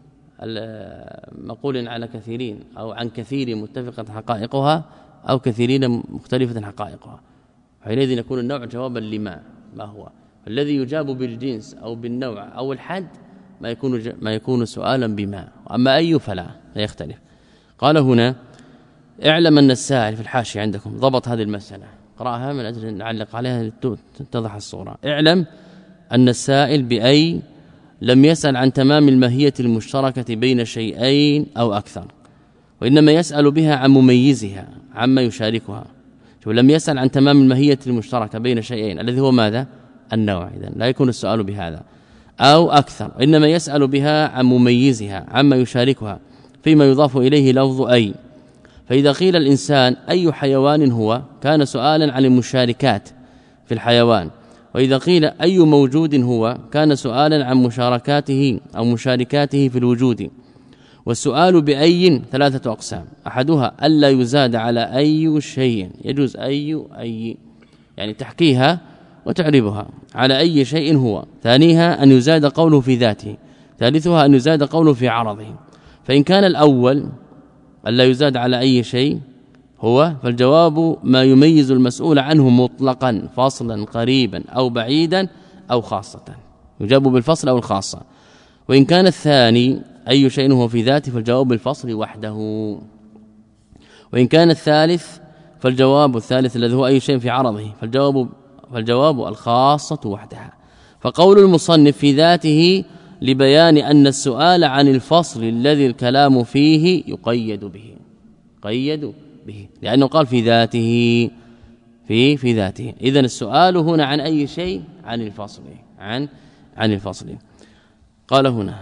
مقول على كثيرين، أو عن كثير متفقة حقائقها أو كثيرين مختلفة حقائقها. حينئذ يكون النوع جوابا لما ما هو. الذي يجاب بالجنس أو بالنوع أو الحد ما يكون ما يكون سؤالا بما، أما أي فلا لا يختلف. قال هنا اعلم أن السائل، في الحاشية عندكم ضبط هذه المسألة، قرأها من أجل أن نعلق عليها تتضح الصورة. اعلم أن السائل بأي لم يسأل عن تمام الماهية المشتركة بين شيئين أو أكثر، وإنما يسأل بها عن مميزها عما يشاركها. لم يسأل عن تمام الماهية المشتركة بين شيئين الذي هو ماذا؟ النوع، إذن لا يكون السؤال بهذا أو أكثر، وإنما يسأل بها عن مميزها عما يشاركها فيما يضاف إليه لفظ أي. فإذا قيل الإنسان أي حيوان هو كان سؤالا عن المشاركات في الحيوان، وإذا قيل أي موجود هو كان سؤالا عن مشاركاته أو مشاركاته في الوجود. والسؤال بأي ثلاثة أقسام، أحدها ألا يزاد على أي شيء، يجوز أي أي يعني تحكيها وتعربها على أي شيء هو. ثانيها أن يزاد قوله في ذاته. ثالثها أن يزاد قوله في عرضه. فإن كان الأول ألا يزاد على أي شيء هو، فالجواب ما يميز المسؤول عنه مطلقا فاصلا قريبا أو بعيدا أو خاصة، يجاب بالفصل أو الخاصة. وإن كان الثاني أي شيء هو في ذاته فالجواب بالفصل وحده. وإن كان الثالث فالجواب الثالث الذي هو أي شيء في عرضه فالجواب فالجواب الخاصة وحدها. فقول المصنف في ذاته لبيان أن السؤال عن الفصل الذي الكلام فيه يقيد به، قيد به لأنه قال في ذاته، في في ذاته. إذن السؤال هنا عن أي شيء؟ عن الفصل، عن عن الفصل. قال هنا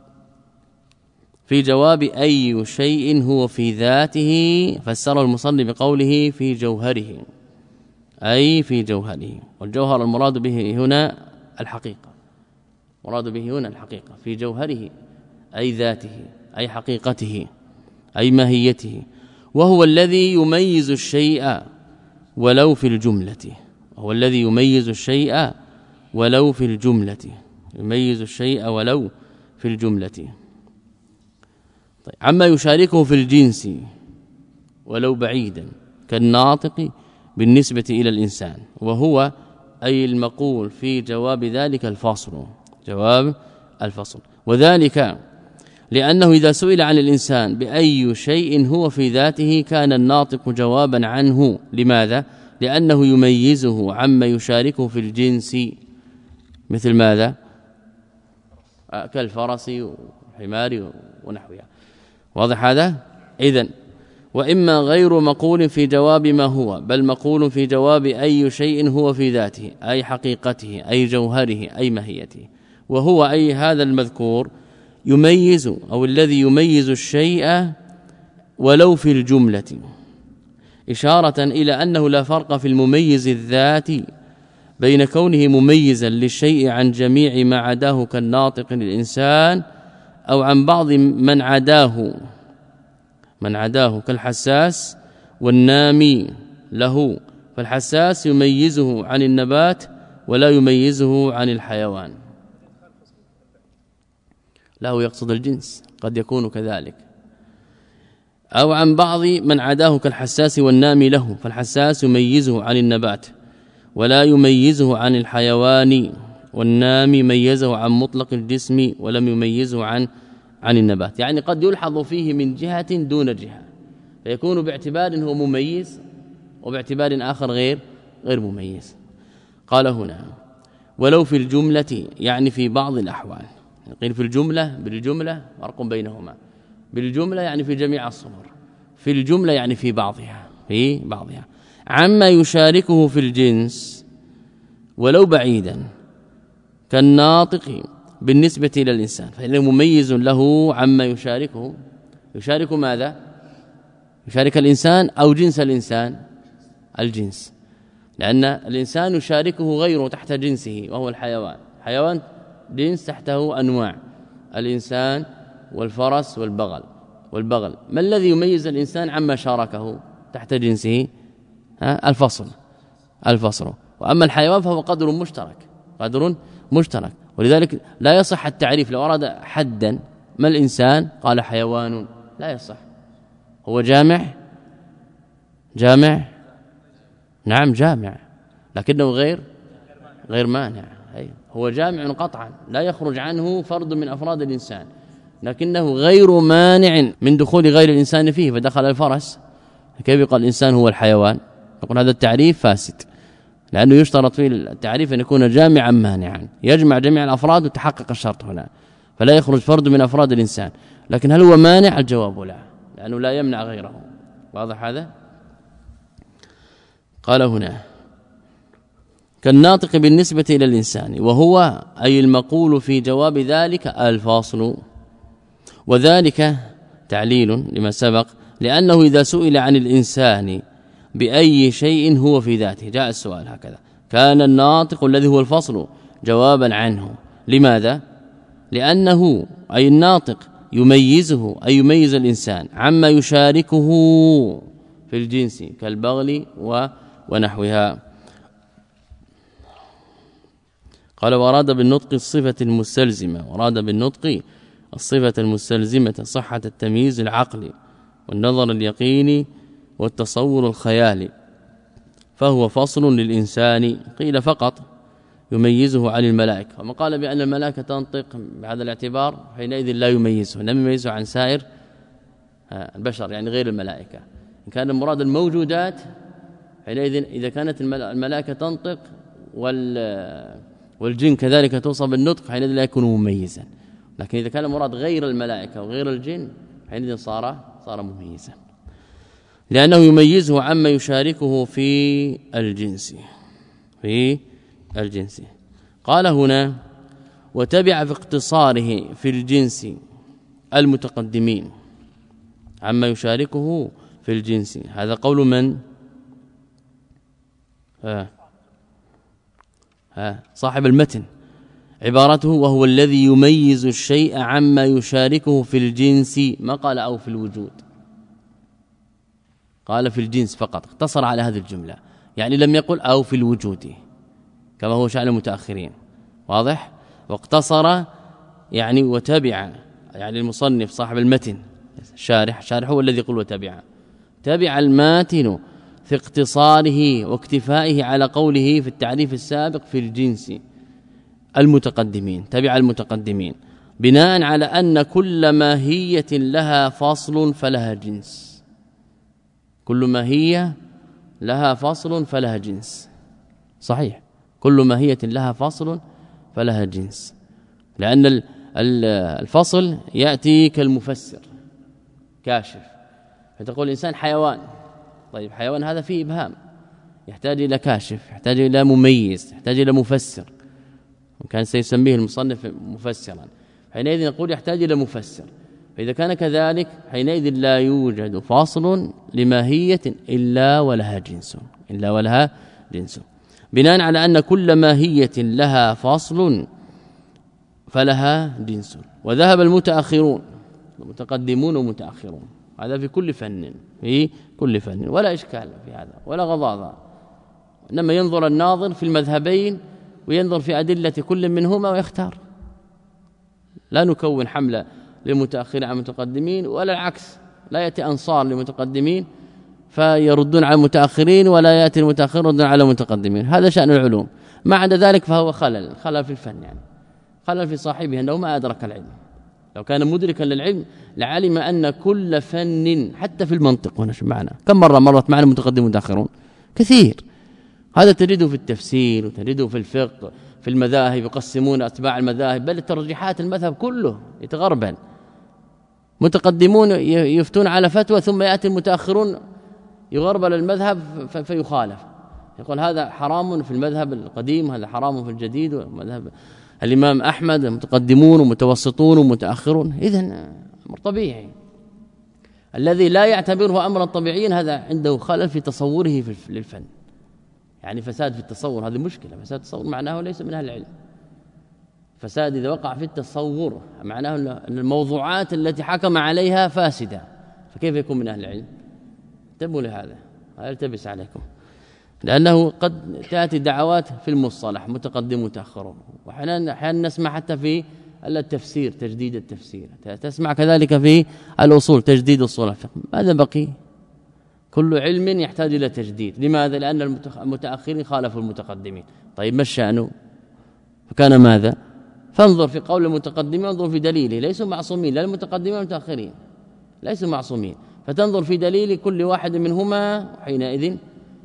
في جواب أي شيء هو في ذاته فسره المصنف بقوله في جوهره، أي في جوهره. والجوهر المراد به هنا الحقيقة، مراد به هنا الحقيقة، في جوهره أي ذاته أي حقيقته أي ماهيته، وهو الذي يميز الشيء ولو في الجملة، هو الذي يميز الشيء ولو في الجملة، يميز الشيء ولو في الجملة. طيب عما يشاركه في الجنس ولو بعيدا كالناطق بالنسبة إلى الإنسان، وهو أي المقول في جواب ذلك الفصل، جواب الفصل. وذلك لأنه إذا سئل عن الإنسان بأي شيء هو في ذاته كان الناطق جوابا عنه. لماذا؟ لأنه يميزه عما يشاركه في الجنس، مثل ماذا؟ كالفرس والحمار ونحوها. واضح هذا؟ إذن وإما غير مقول في جواب ما هو، بل مقول في جواب أي شيء هو في ذاته أي حقيقته أي جوهره أي ماهيته، وهو أي هذا المذكور يميز أو الذي يميز الشيء ولو في الجملة، إشارة إلى أنه لا فرق في المميز الذاتي بين كونه مميزا للشيء عن جميع ما عداه كالناطق للإنسان، أو عن بعض من عداه من عداه كالحساس والنامي له، فالحساس يميزه عن النبات ولا يميزه عن الحيوان. له يقصد الجنس، قد يكون كذلك. أو عن بعض من عداه كالحساس والنامي له، فالحساس يميزه عن النبات ولا يميزه عن الحيوان، والنامي ميزه عن مطلق الجسم ولم يميزه عن عن النبات. يعني قد يلحظ فيه من جهة دون جهة، فيكون باعتبار هو مميز وباعتبار آخر غير غير مميز. قال هنا ولو في الجملة، يعني في بعض الأحوال. قيل في الجملة بالجملة فرق بينهما، بالجملة يعني في جميع الصور، في الجملة يعني في بعضها في بعضها عما يشاركه في الجنس ولو بعيدا كالناطق بالنسبة إلى الإنسان، فإنه مميز له عما يشاركه. يشارك ماذا؟ يشارك الإنسان أو جنس الإنسان؟ الجنس، لأن الإنسان يشاركه غيره تحت جنسه وهو الحيوان، حيوان جنس تحته أنواع، الإنسان والفرس والبغل والبغل ما الذي يميز الإنسان عما شاركه تحت جنسه؟ ها؟ الفصل الفصل وأما الحيوان فهو قدر مشترك قدر مشترك ولذلك لا يصح التعريف. لو أراد حدا ما الإنسان قال حيوان لا يصح. هو جامع جامع نعم جامع، لكنه غير غير مانع. هو جامع قطعا لا يخرج عنه فرد من أفراد الإنسان، لكنه غير مانع من دخول غير الإنسان فيه، فدخل الفرس كيف يقال الإنسان هو الحيوان؟ يقول هذا التعريف فاسد، لأنه يشترط في التعريف أن يكون جامعا مانعا يجمع جميع الأفراد وتحقق الشرط هنا، فلا يخرج فرد من أفراد الإنسان. لكن هل هو مانع؟ الجواب لا، لأنه لا يمنع غيره. واضح هذا؟ قال هنا كالناطق بالنسبة إلى الإنسان، وهو أي المقول في جواب ذلك الفاصل. وذلك تعليل لما سبق، لأنه إذا سئل عن الإنسان بأي شيء هو في ذاته، جاء السؤال هكذا، كان الناطق الذي هو الفصل جوابا عنه. لماذا؟ لأنه أي الناطق يميزه أي يميز الإنسان عما يشاركه في الجنس كالبغل ونحوها. قال وأراد بالنطق الصفة المستلزمة، وأراد بالنطق الصفة المستلزمة صحة التمييز العقلي والنظر اليقيني والتصور الخيالي، فهو فصل للإنسان. قيل فقط يميزه عن الملائكة، وما قال بأن الملائكة تنطق بهذا الاعتبار حينئذ لا يميزه، إنما يميزه عن سائر البشر يعني غير الملائكة. إن كان المراد الموجودات حينئذ إذا كانت الملائكة تنطق والجن كذلك توصف بالنطق حينئذ لا يكون مميزا، لكن إذا كان المراد غير الملائكة وغير الجن حينئذ صار صار مميزا، لأنه يميزه عما يشاركه في الجنس في الجنس. قال هنا وتبع في اقتصاره في الجنس المتقدمين عما يشاركه في الجنس. هذا قول من؟ ها ها صاحب المتن. عبارته وهو الذي يميز الشيء عما يشاركه في الجنس، ما قال أو في الوجود، قال في الجنس فقط، اقتصر على هذه الجملة، يعني لم يقل أو في الوجود كما هو شأن المتأخرين، واضح؟ واقتصر يعني وتبع، يعني المصنف صاحب المتن الشارح الشارح هو الذي يقول وتبع، تبع الماتن في اقتصاره واكتفائه على قوله في التعريف السابق في الجنس المتقدمين، تبع المتقدمين بناء على أن كل ماهية لها فصل فلها جنس، كل ماهية لها فصل فلها جنس، صحيح، كل ماهية لها فصل فلها جنس، لأن الفصل يأتي كالمفسر كاشف، فتقول الإنسان حيوان، طيب حيوان هذا فيه إبهام، يحتاج إلى كاشف، يحتاج إلى مميز، يحتاج إلى مفسر، وكان سيسميه المصنف مفسرا، حينئذ نقول يحتاج إلى مفسر، فإذا كان كذلك حينئذ لا يوجد فاصل لماهية إلا ولها جنس، إلا ولها جنس، بناء على أن كل ماهية لها فاصل فلها جنس. وذهب المتأخرون، المتقدمون ومتأخرون، هذا في كل فن، في كل فن، ولا إشكال في هذا ولا غضاضة، إنما ينظر الناظر في المذهبين وينظر في أدلة كل منهما ويختار، لا نكون حملة للمتأخرين على المتقدمين ولا العكس، لا يأتي أنصار للمتقدمين فيردون على المتأخرين ولا يأتي المتأخرين يردون على المتقدمين، هذا شأن العلوم، ما عدا ذلك فهو خلل، خلل في الفن، يعني خلل في صاحبه أنه ما أدرك العلم، لو كان مدركا للعلم لعلم أن كل فن حتى في المنطق، هنا شو معنى كم مرة مرت معنا المتقدمون والمتأخرون كثير، هذا تجده في التفسير وتجده في الفقه، في المذاهب يقسمون أتباع المذاهب، بل الترجيحات المذهب كله يتغربل، متقدمون يفتون على فتوى ثم يأتي المتأخرون يغربل المذهب فيخالف، يقول هذا حرام في المذهب القديم، هذا حرام في الجديد، ومذهب الإمام أحمد متقدمون ومتوسطون ومتأخرون، إذن أمر طبيعي، الذي لا يعتبره أمرا طبيعيا هذا عنده خلل في تصوره في للفن، يعني فساد في التصور، هذه مشكلة، فساد التصور معناه ليس من أهل العلم، فساد إذا وقع في التصور معناه أن الموضوعات التي حكم عليها فاسدة، فكيف يكون من أهل العلم؟ انتبهوا لهذا، لا يلتبس عليكم، لأنه قد تأتي دعوات في المصطلح متقدم متأخر، وأحيانا أحيانا نسمع حتى في التفسير تجديد التفسير، تسمع كذلك في الأصول تجديد أصول الفقه، ماذا بقي؟ كل علم يحتاج إلى تجديد، لماذا؟ لأن المتأخرين خالفوا المتقدمين، طيب ما الشأن؟ فكان ماذا؟ فانظر في قول المتقدمين وانظر في دليله، ليسوا معصومين، لا المتقدمين ولا المتأخرين ليسوا معصومين، فتنظر في دليل كل واحد منهما، وحينئذ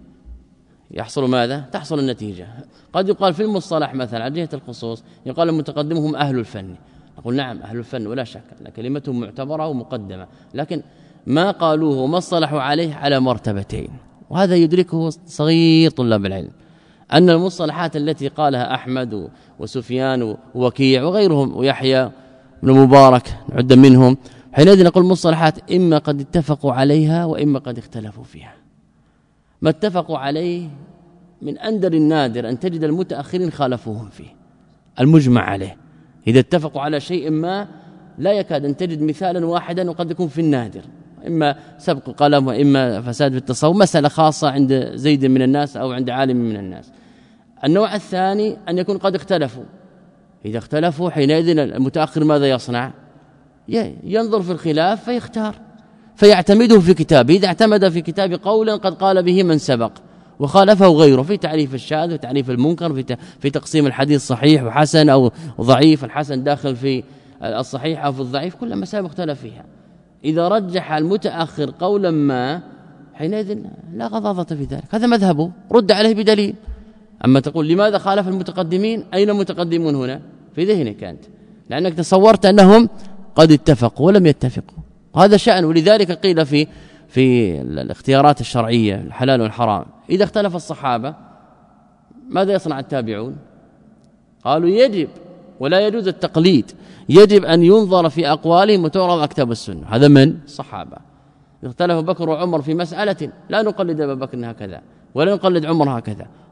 يحصل ماذا؟ تحصل النتيجة. قد يقال في المصطلح مثلا على جهة الخصوص يقال المتقدمهم هم أهل الفن، نقول نعم أهل الفن ولا شك أن كلمتهم معتبرة ومقدمة، لكن ما قالوه وما اصطلحوا عليه على مرتبتين، وهذا يدركه صغير طلاب العلم، أن المصطلحات التي قالها أحمد وسفيان ووكيع وغيرهم ويحيى بن مبارك نعد منهم، حينئذ نقول المصطلحات إما قد اتفقوا عليها وإما قد اختلفوا فيها. ما اتفقوا عليه من أندر النادر أن تجد المتأخرين خالفوهم فيه، المجمع عليه إذا اتفقوا على شيء ما لا يكاد أن تجد مثالا واحدا، وقد يكون في النادر، إما سبق قلم وإما فساد في التصور، مسألة خاصة عند زيد من الناس أو عند عالم من الناس. النوع الثاني أن يكون قد اختلفوا، إذا اختلفوا حينئذ المتأخر ماذا يصنع؟ ينظر في الخلاف فيختار فيعتمده في كتابه، إذا اعتمد في كتاب قولا قد قال به من سبق وخالفه غيره في تعريف الشاذ وتعريف المنكر، في في تقسيم الحديث صحيح وحسن أو ضعيف، الحسن داخل في الصحيح أو في الضعيف، كل مسائل مختلف فيها. إذا رجح المتأخر قولا ما حينئذ لا غضاضة في ذلك، هذا مذهبه، رد عليه بدليل. أما تقول لماذا خالف المتقدمين؟ أين المتقدمون هنا؟ في ذهنك أنت، لأنك تصورت أنهم قد اتفقوا ولم يتفقوا، وهذا شأن. ولذلك قيل في في الاختيارات الشرعية الحلال والحرام، إذا اختلف الصحابة ماذا يصنع التابعون؟ قالوا يجب ولا يجوز التقليد، يجب أن ينظر في أقوالهم وتعرض أكتاب السنة. هذا من الصحابة. اختلف بكر وعمر في مسألة لا نقلد أبا بكر هكذا ولا نقلد عمر هكذا،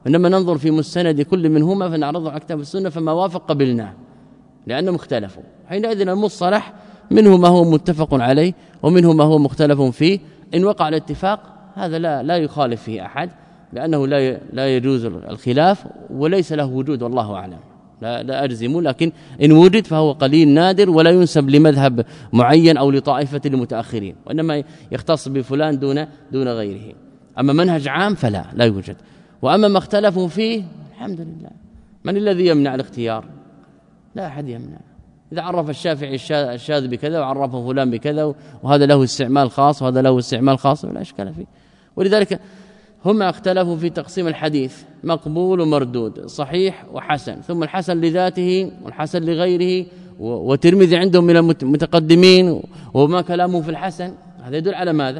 إنما ننظر في مستند كل منهما فنعرضه على كتاب السنة فما وافق قبلناه لأنهم اختلفوا. حينئذ المصطلح منه ما هو متفق عليه ومنه ما هو مختلف فيه. إن وقع الاتفاق هذا لا لا يخالف فيه أحد لأنه لا لا يجوز الخلاف وليس له وجود والله أعلم. لا, لا أجزم، لكن إن وجد فهو قليل نادر ولا ينسب لمذهب معين أو لطائفة المتأخرين، وإنما يختص بفلان دون دون غيره. أما منهج عام فلا لا يوجد. وأما ما اختلفوا فيه الحمد لله، من الذي يمنع الاختيار؟ لا أحد يمنع. إذا عرف الشافعي الشاذ بكذا وعرفه فلان بكذا وهذا له استعمال خاص وهذا له استعمال خاص ولا إشكال فيه. ولذلك هم اختلفوا في تقسيم الحديث مقبول ومردود، صحيح وحسن، ثم الحسن لذاته والحسن لغيره، وترمذي عندهم من المتقدمين وما كلامه في الحسن. هذا يدل على ماذا؟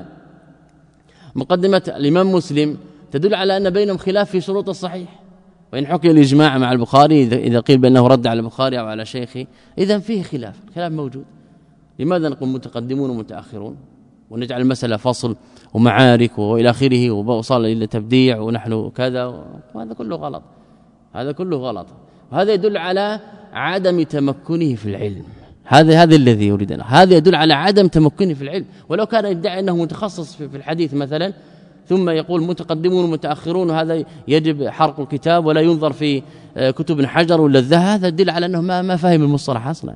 مقدمة الإمام مسلم تدل على أن بينهم خلاف في شروط الصحيح، وإن حكي الإجماع مع البخاري إذا قيل بأنه رد على البخاري أو على شيخه إذن فيه خلاف، خلاف موجود. لماذا نقول متقدمون ومتأخرون ونجعل المسألة فصل ومعارك وإلى آخره ووصل إلى تبديع ونحن كذا؟ وهذا كله غلط، هذا كله غلط. وهذا يدل على عدم تمكنه في العلم. هذا هذا الذي يريدنا، هذا يدل على عدم تمكنه في العلم. ولو كان يدعي أنه متخصص في الحديث مثلا ثم يقول متقدمون ومتأخرون وهذا يجب حرق الكتاب ولا ينظر في كتب ابن حجر ولا الذهب، هذا يدل على أنه ما ما فهم المصطلح أصلا.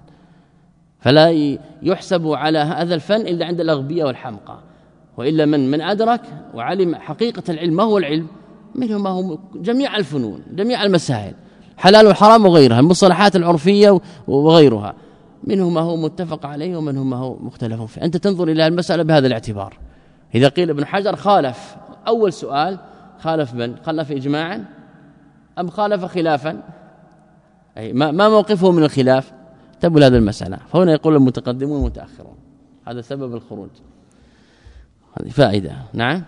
فلا يحسب على هذا الفن إلا عند الأغبياء والحمقى، وإلا من من أدرك وعلم حقيقة العلم. ما هو العلم؟ منه ما هو جميع الفنون، جميع المسائل، حلال وحرام وغيرها، المصطلحات العرفية وغيرها، منه ما هو متفق عليه ومنه ما هو مختلف فيه. أنت تنظر إلى المسألة بهذا الاعتبار. إذا قيل ابن حجر خالف، أول سؤال خالف من؟ خالف إجماعا أم خالف خلافا؟ أي ما, ما موقفه من الخلاف؟ تبول هذه المسألة. فهنا يقول المتقدمون والمتأخرون، هذا سبب الخروج، هذه فائدة. نعم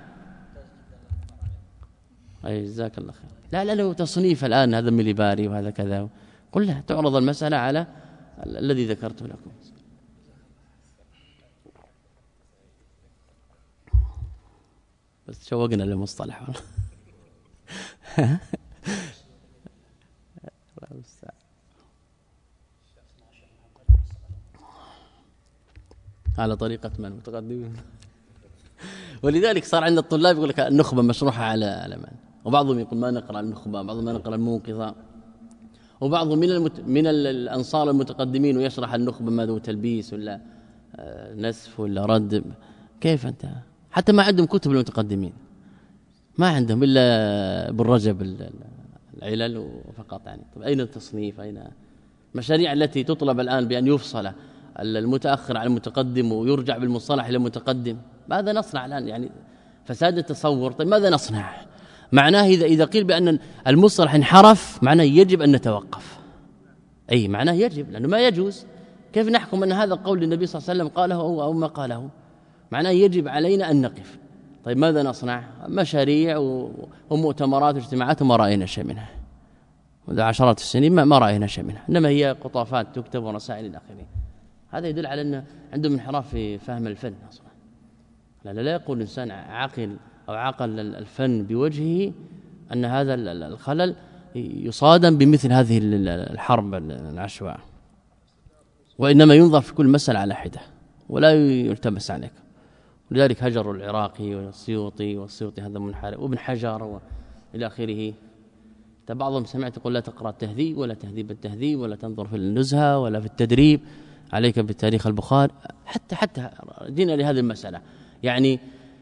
أي جزاك الله خير. لا لا له تصنيف الآن، هذا مليباري وهذا كذا، قل له تعرض المسألة على الذي ذكرت لكم. بس شوقنا للمصطلح على طريقة من متقدمين. ولذلك صار عند الطلاب يقول لك النخبة مشروحة على على من، وبعضهم يقول ما نقرأ النخبة، بعضهم ما نقرأ الموقظة، وبعضهم من المت... من الأنصار المتقدمين ويشرح النخبة ماذا تلبيس ولا نسف ولا رد. كيف أنت؟ حتى ما عندهم كتب المتقدمين، ما عندهم إلا بالرجب العلل فقط. يعني طب أين التصنيف؟ أين مشاريع التي تطلب الآن بأن يفصل المتأخر عن المتقدم ويرجع بالمصطلح إلى المتقدم؟ ماذا نصنع الآن؟ يعني فساد التصور. طيب ماذا نصنع؟ معناه إذا إذا قيل بأن المصطلح انحرف معناه يجب أن نتوقف. أي معناه يجب، لأنه ما يجوز. كيف نحكم أن هذا قول النبي صلى الله عليه وسلم قاله أو, أو ما قاله؟ معناه يجب علينا أن نقف. طيب ماذا نصنع؟ مشاريع ومؤتمرات واجتماعات وما رأينا شيء منها منذ عشرات السنين، ما, ما رأينا شيء منها، إنما هي قطافات تكتب ورسائل إلى آخره. هذا يدل على أن عندهم انحراف في فهم الفن أصلا. لا, لا, لا يقول إنسان عاقل أو عقل الفن بوجهه أن هذا الخلل يصادم بمثل هذه الحرب العشواء، وإنما ينظر في كل مسألة على حدة ولا يلتمس عليك. ولذلك هجروا العراقي والسيوطي، والسيوطي هذا منحرف، وابن حجر إلى آخره. بعضهم سمعت يقول لا تقرأ التهذيب ولا تهذيب التهذيب ولا تنظر في النزهة ولا في التدريب، عليك بالتاريخ البخاري. حتى حتى جينا لهذه المسألة، يعني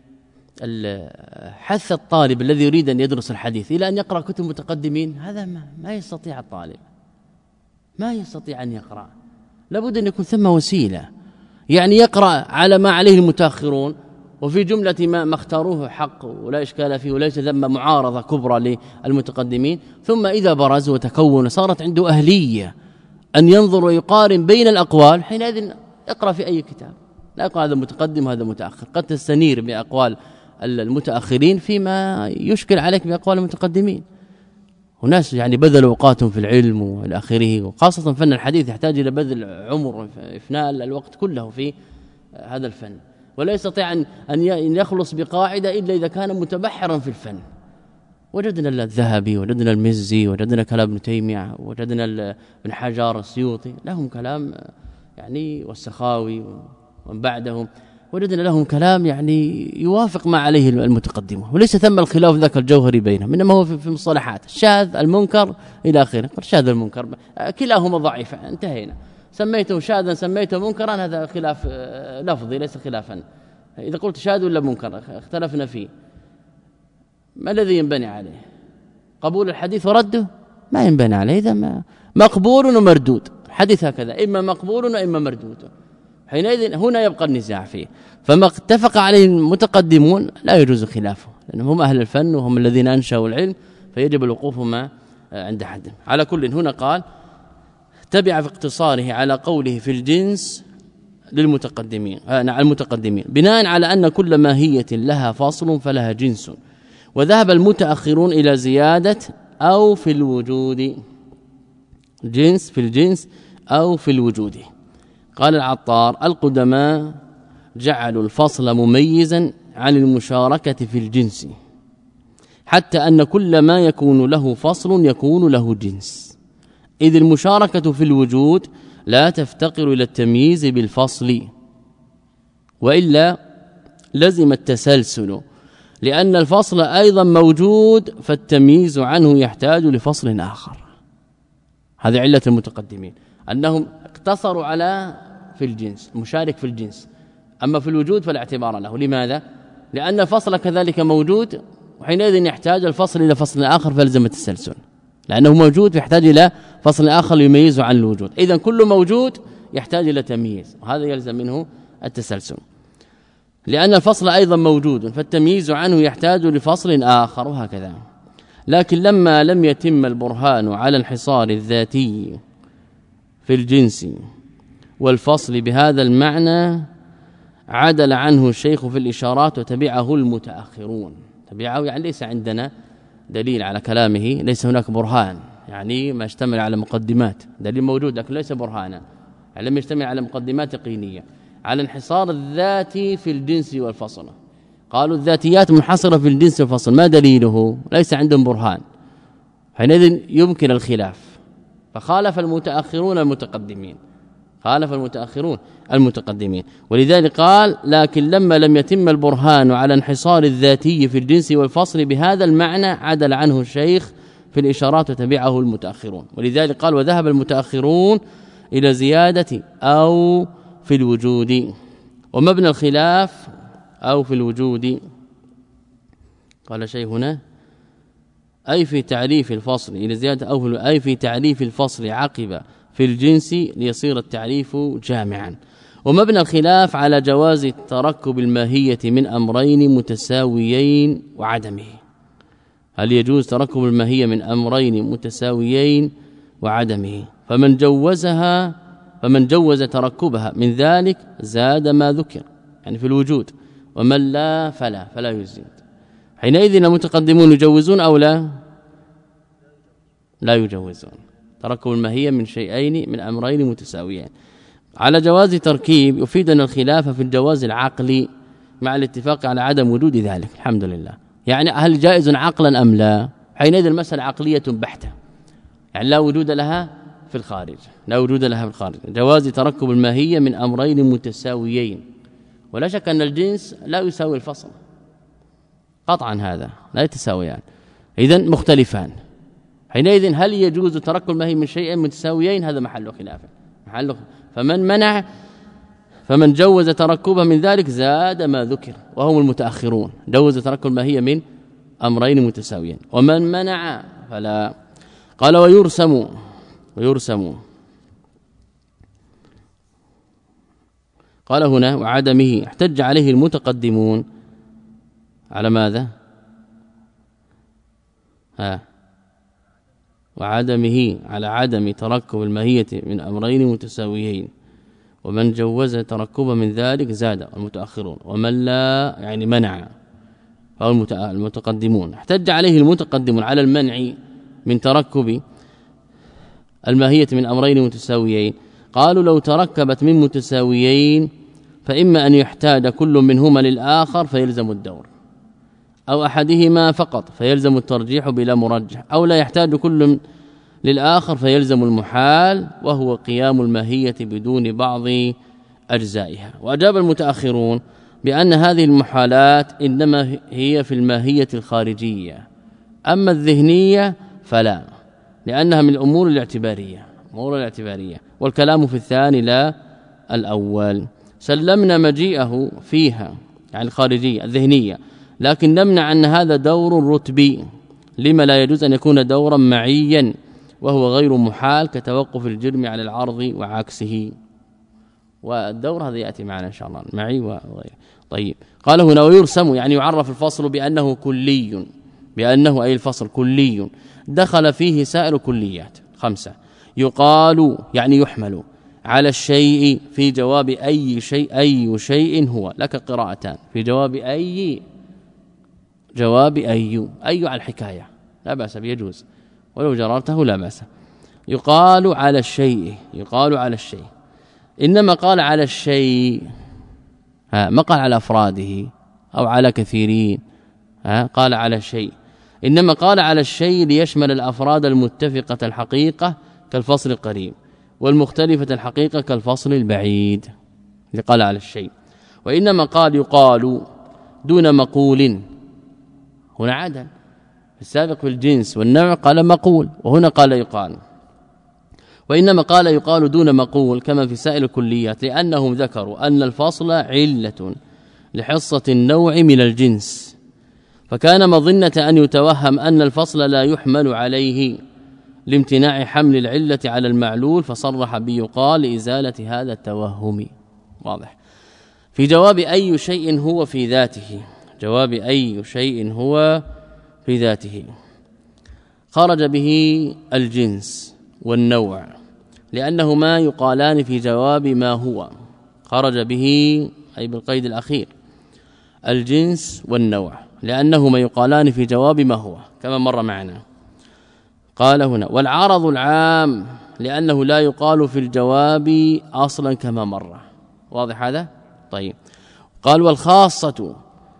حث الطالب الذي يريد أن يدرس الحديث إلى أن يقرأ كتب متقدمين، هذا ما, ما يستطيع الطالب، ما يستطيع أن يقرأ. لابد أن يكون ثم وسيلة، يعني يقرأ على ما عليه المتأخرون، وفي جملة ما, ما اختاروه حق ولا إشكال فيه وليس ذم معارضة كبرى للمتقدمين. ثم إذا برز وتكون صارت عنده أهلية أن ينظر ويقارن بين الأقوال، حينئذ اقرأ في أي كتاب، لا يقرأ هذا متقدم وهذا متأخر. قد تستنير بأقوال المتأخرين فيما يشكل عليك بأقوال المتقدمين. وناس يعني بذلوا أوقاتهم في العلم والى اخره، وخاصة فن الحديث يحتاج إلى بذل عمر إفناء الوقت كله في هذا الفن، ولا يستطيع أن يخلص بقاعدة إلا إذا كان متبحرا في الفن. وجدنا الذهبي، وجدنا المزي، وجدنا كلام ابن تيمية، وجدنا ابن حجر السيوطي، لهم كلام يعني، والسخاوي ومن بعدهم، وجدنا لهم كلام يعني يوافق ما عليه المتقدمون، وليس ثم الخلاف ذاك الجوهري بينهم، انما هو في مصطلحات الشاذ المنكر الى اخره. الشاذ المنكر كلاهما ضعيف، انتهينا. سميته شاذا سميته منكرا، هذا خلاف لفظي ليس خلافا. اذا قلت شاذ ولا منكر اختلفنا فيه، ما الذي ينبني عليه؟ قبول الحديث ورده؟ ما ينبني عليه. اذا ما مقبول ومردود، حديث هكذا اما مقبول واما مردود، حينئذ هنا يبقى النزاع فيه. فما اتفق عليه المتقدمون لا يجوز خلافه، لأنهم هم أهل الفن وهم الذين أنشأوا العلم، فيجب الوقوف ما عند حد. على كل هنا قال تبع في اقتصاره على قوله في الجنس للمتقدمين المتقدمين بناء على أن كل ماهية لها فاصل فلها جنس، وذهب المتأخرون إلى زيادة أو في الوجود، جنس في الجنس أو في الوجود. قال العطار القدماء جعلوا الفصل مميزا عن المشاركة في الجنس، حتى أن كل ما يكون له فصل يكون له جنس، إذ المشاركة في الوجود لا تفتقر إلى التمييز بالفصل، وإلا لزم التسلسل، لأن الفصل أيضا موجود فالتمييز عنه يحتاج لفصل آخر. هذه علة المتقدمين، أنهم اقتصروا على في الجنس، مشارك في الجنس، أما في الوجود فلا اعتبار له. لماذا؟ لأن الفصل كذلك موجود، وحينئذ يحتاج الفصل إلى فصل آخر فلزم التسلسل، لأنه موجود يحتاج إلى فصل آخر يميزه عن الوجود. إذن كل موجود يحتاج إلى تمييز، وهذا يلزم منه التسلسل، لأن الفصل أيضا موجود فالتمييز عنه يحتاج لفصل آخر، وهكذا. لكن لما لم يتم البرهان على انحصار الذاتي في الجنس والفصل بهذا المعنى عدل عنه الشيخ في الإشارات وتبعه المتأخرون. تبعه يعني ليس عندنا دليل على كلامه، ليس هناك برهان، يعني ما يشتمل على مقدمات، دليل موجود لكن ليس برهانا، يعني لم يشتمل على مقدمات يقينية، على انحصار الذاتي في الجنس والفصل. قالوا الذاتيات منحصرة في الجنس والفصل، ما دليله؟ ليس عندهم برهان، حينئذ يمكن الخلاف، فخالف المتأخرون المتقدمين، خالف المتأخرون المتقدمين. ولذلك قال لكن لما لم يتم البرهان على انحصار الذاتي في الجنس والفصل بهذا المعنى عدل عنه الشيخ في الإشارات وتبعه المتأخرون. ولذلك قال وذهب المتأخرون إلى زيادة أو في الوجود. ومبنى الخلاف أو في الوجود قال شيء هنا أي في تعريف الفصل إلى زيادة أو في أي في تعريف الفصل عقب في الجنس ليصير التعريف جامعا. ومبنى الخلاف على جواز تركب الماهية من أمرين متساويين وعدمه. هل يجوز تركب الماهية من أمرين متساويين وعدمه؟ فمن جوزها فمن جوز تركبها من ذلك زاد ما ذكر يعني في الوجود، ومن لا فلا فلا يزيد. حينئذ المتقدمون يجوزون أو لا؟ لا يجوزون تركب الماهية من شيئين من أمرين متساويين. على جواز تركيب يفيدنا الخلاف في الجواز العقلي مع الاتفاق على عدم وجود ذلك. الحمد لله. يعني هل جائز عقلا أم لا؟ حينئذ المسألة عقلية بحتة، يعني لا وجود لها في الخارج، لا وجود لها في الخارج. جواز تركب الماهية من أمرين متساويين، ولا شك أن الجنس لا يساوي الفصل قطعا، هذا لا يتساويان، إذن مختلفان. حينئذ هل يجوز تركب الماهية من شيئين متساويين؟ هذا محل خلاف، محل. فمن منع فمن جوز تركبها من ذلك زاد ما ذكر، وهم المتأخرون جوز تركب الماهية من أمرين متساويين. ومن منع فلا. قال ويرسم ويرسم قال هنا وعدمه احتج عليه المتقدمون على ماذا؟ ها وعدمه على عدم تركب الماهية من أمرين متساويين، ومن جوز تركبه من ذلك زاد المتأخرون، ومن لا يعني منع فهو المتقدمون. احتج عليه المتقدمون على المنع من تركب الماهية من أمرين متساويين. قالوا لو تركبت من متساويين فإما أن يحتاج كل منهما للآخر فيلزم الدور، أو أحدهما فقط فيلزم الترجيح بلا مرجح، أو لا يحتاج كل للآخر فيلزم المحال وهو قيام الماهية بدون بعض أجزائها. وأجاب المتأخرون بأن هذه المحالات إنما هي في الماهية الخارجية، أما الذهنية فلا، لأنها من الأمور الاعتبارية أمور الاعتبارية والكلام في الثاني لا الأول. سلمنا مجيئه فيها يعني الخارجية الذهنية، لكن نمنع أن هذا دور رتبي لما لا يجوز أن يكون دورا معيا وهو غير محال كتوقف الجرم على العرض وعكسه. والدور هذا يأتي معنا إن شاء الله معي وغيره. طيب قال هنا ويرسم يعني يعرف الفصل بأنه كلي، بأنه أي الفصل كلي دخل فيه سائر كليات خمسة. يقال يعني يحمل على الشيء في جواب أي شيء أي شيء هو، لك قراءتان في جواب أي جواب أي أي على الحكاية لا بأس يجوز ولو جررته لا بأس. يقال على الشيء يقال على الشيء إنما قال على الشيء ها ما قال على أفراده أو على كثيرين، ها قال على الشيء إنما قال على الشيء ليشمل الأفراد المتفقة الحقيقة كالفصل القريب والمختلفة الحقيقة كالفصل البعيد قال على الشيء. وإنما قال يقال دون مقول هنا عدل، السابق في الجنس والنوع قال مقول وهنا قال يقال. وإنما قال يقال دون مقول كما في سائر الكليات لأنهم ذكروا أن الفصل علة لحصة النوع من الجنس، فكان مظنة أن يتوهم أن الفصل لا يحمل عليه لامتناع حمل العلة على المعلول، فصرح بيقال لإزالة هذا التوهم. واضح. في جواب أي شيء هو في ذاته جواب أي شيء هو في ذاته خرج به الجنس والنوع لأنهما يقالان في جواب ما هو، خرج به أي بالقيد الأخير الجنس والنوع لأنهما يقالان في جواب ما هو كما مر معنا. قال هنا والعرض العام لأنه لا يقال في الجواب أصلا كما مر. واضح هذا؟ طيب. قال والخاصة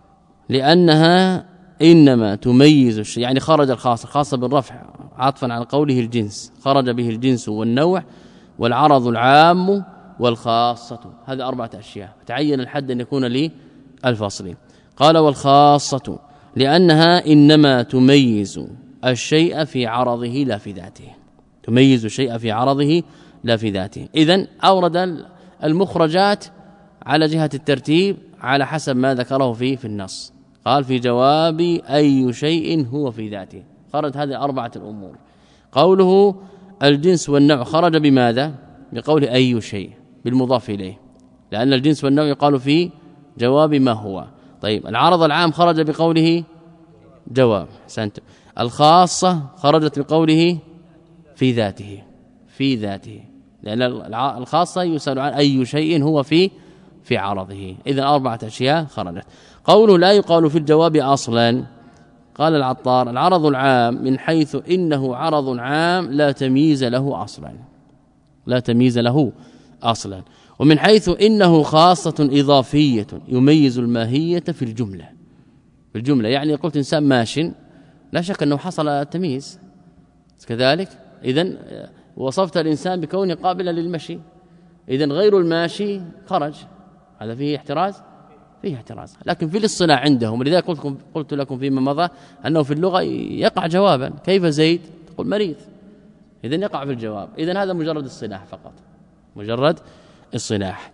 لأنها إنما تميز الشيء يعني خرج الخاصة خاصة بالرفع عطفا على قوله الجنس، خرج به الجنس والنوع والعرض العام والخاصة، هذه أربعة أشياء تعين الحد أن يكون لي الفصل. قال والخاصة لأنها إنما تميز الشيء في عرضه لا في ذاته، تميز الشيء في عرضه لا في ذاته. إذن أورد المخرجات على جهة الترتيب على حسب ما ذكره فيه في النص. قال في جواب أي شيء هو في ذاته، خرج هذه أربعة الأمور. قوله الجنس والنوع خرج بماذا؟ بقول أي شيء بالمضاف إليه، لأن الجنس والنوع يقال في جواب ما هو. طيب العرض العام خرج بقوله جواب سنت. الخاصة خرجت بقوله في ذاته في ذاته لأن الخاصة يسأل عن أي شيء هو في في عرضه. إذن أربعة أشياء خرجت. قوله لا يقال في الجواب أصلا قال العطار العرض العام من حيث إنه عرض عام لا تمييز له أصلا لا تمييز له أصلا ومن حيث إنه خاصة إضافية يميز الماهية في الجملة في الجملة يعني قلت إنسان ماش لا شك أنه حصل تمييز كذلك. إذن وصفت الإنسان بكونه قابلا للمشي، إذن غير الماشي خرج، هذا فيه احتراز فيه احتراز. لكن في الاصطلاح عندهم ولذلك قلت, قلت لكم فيما مضى أنه في اللغة يقع جوابا كيف زيد تقول مريض، إذن يقع في الجواب. إذن هذا مجرد الصلاح فقط مجرد الصلاح.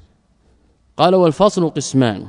قال والفصل قسمان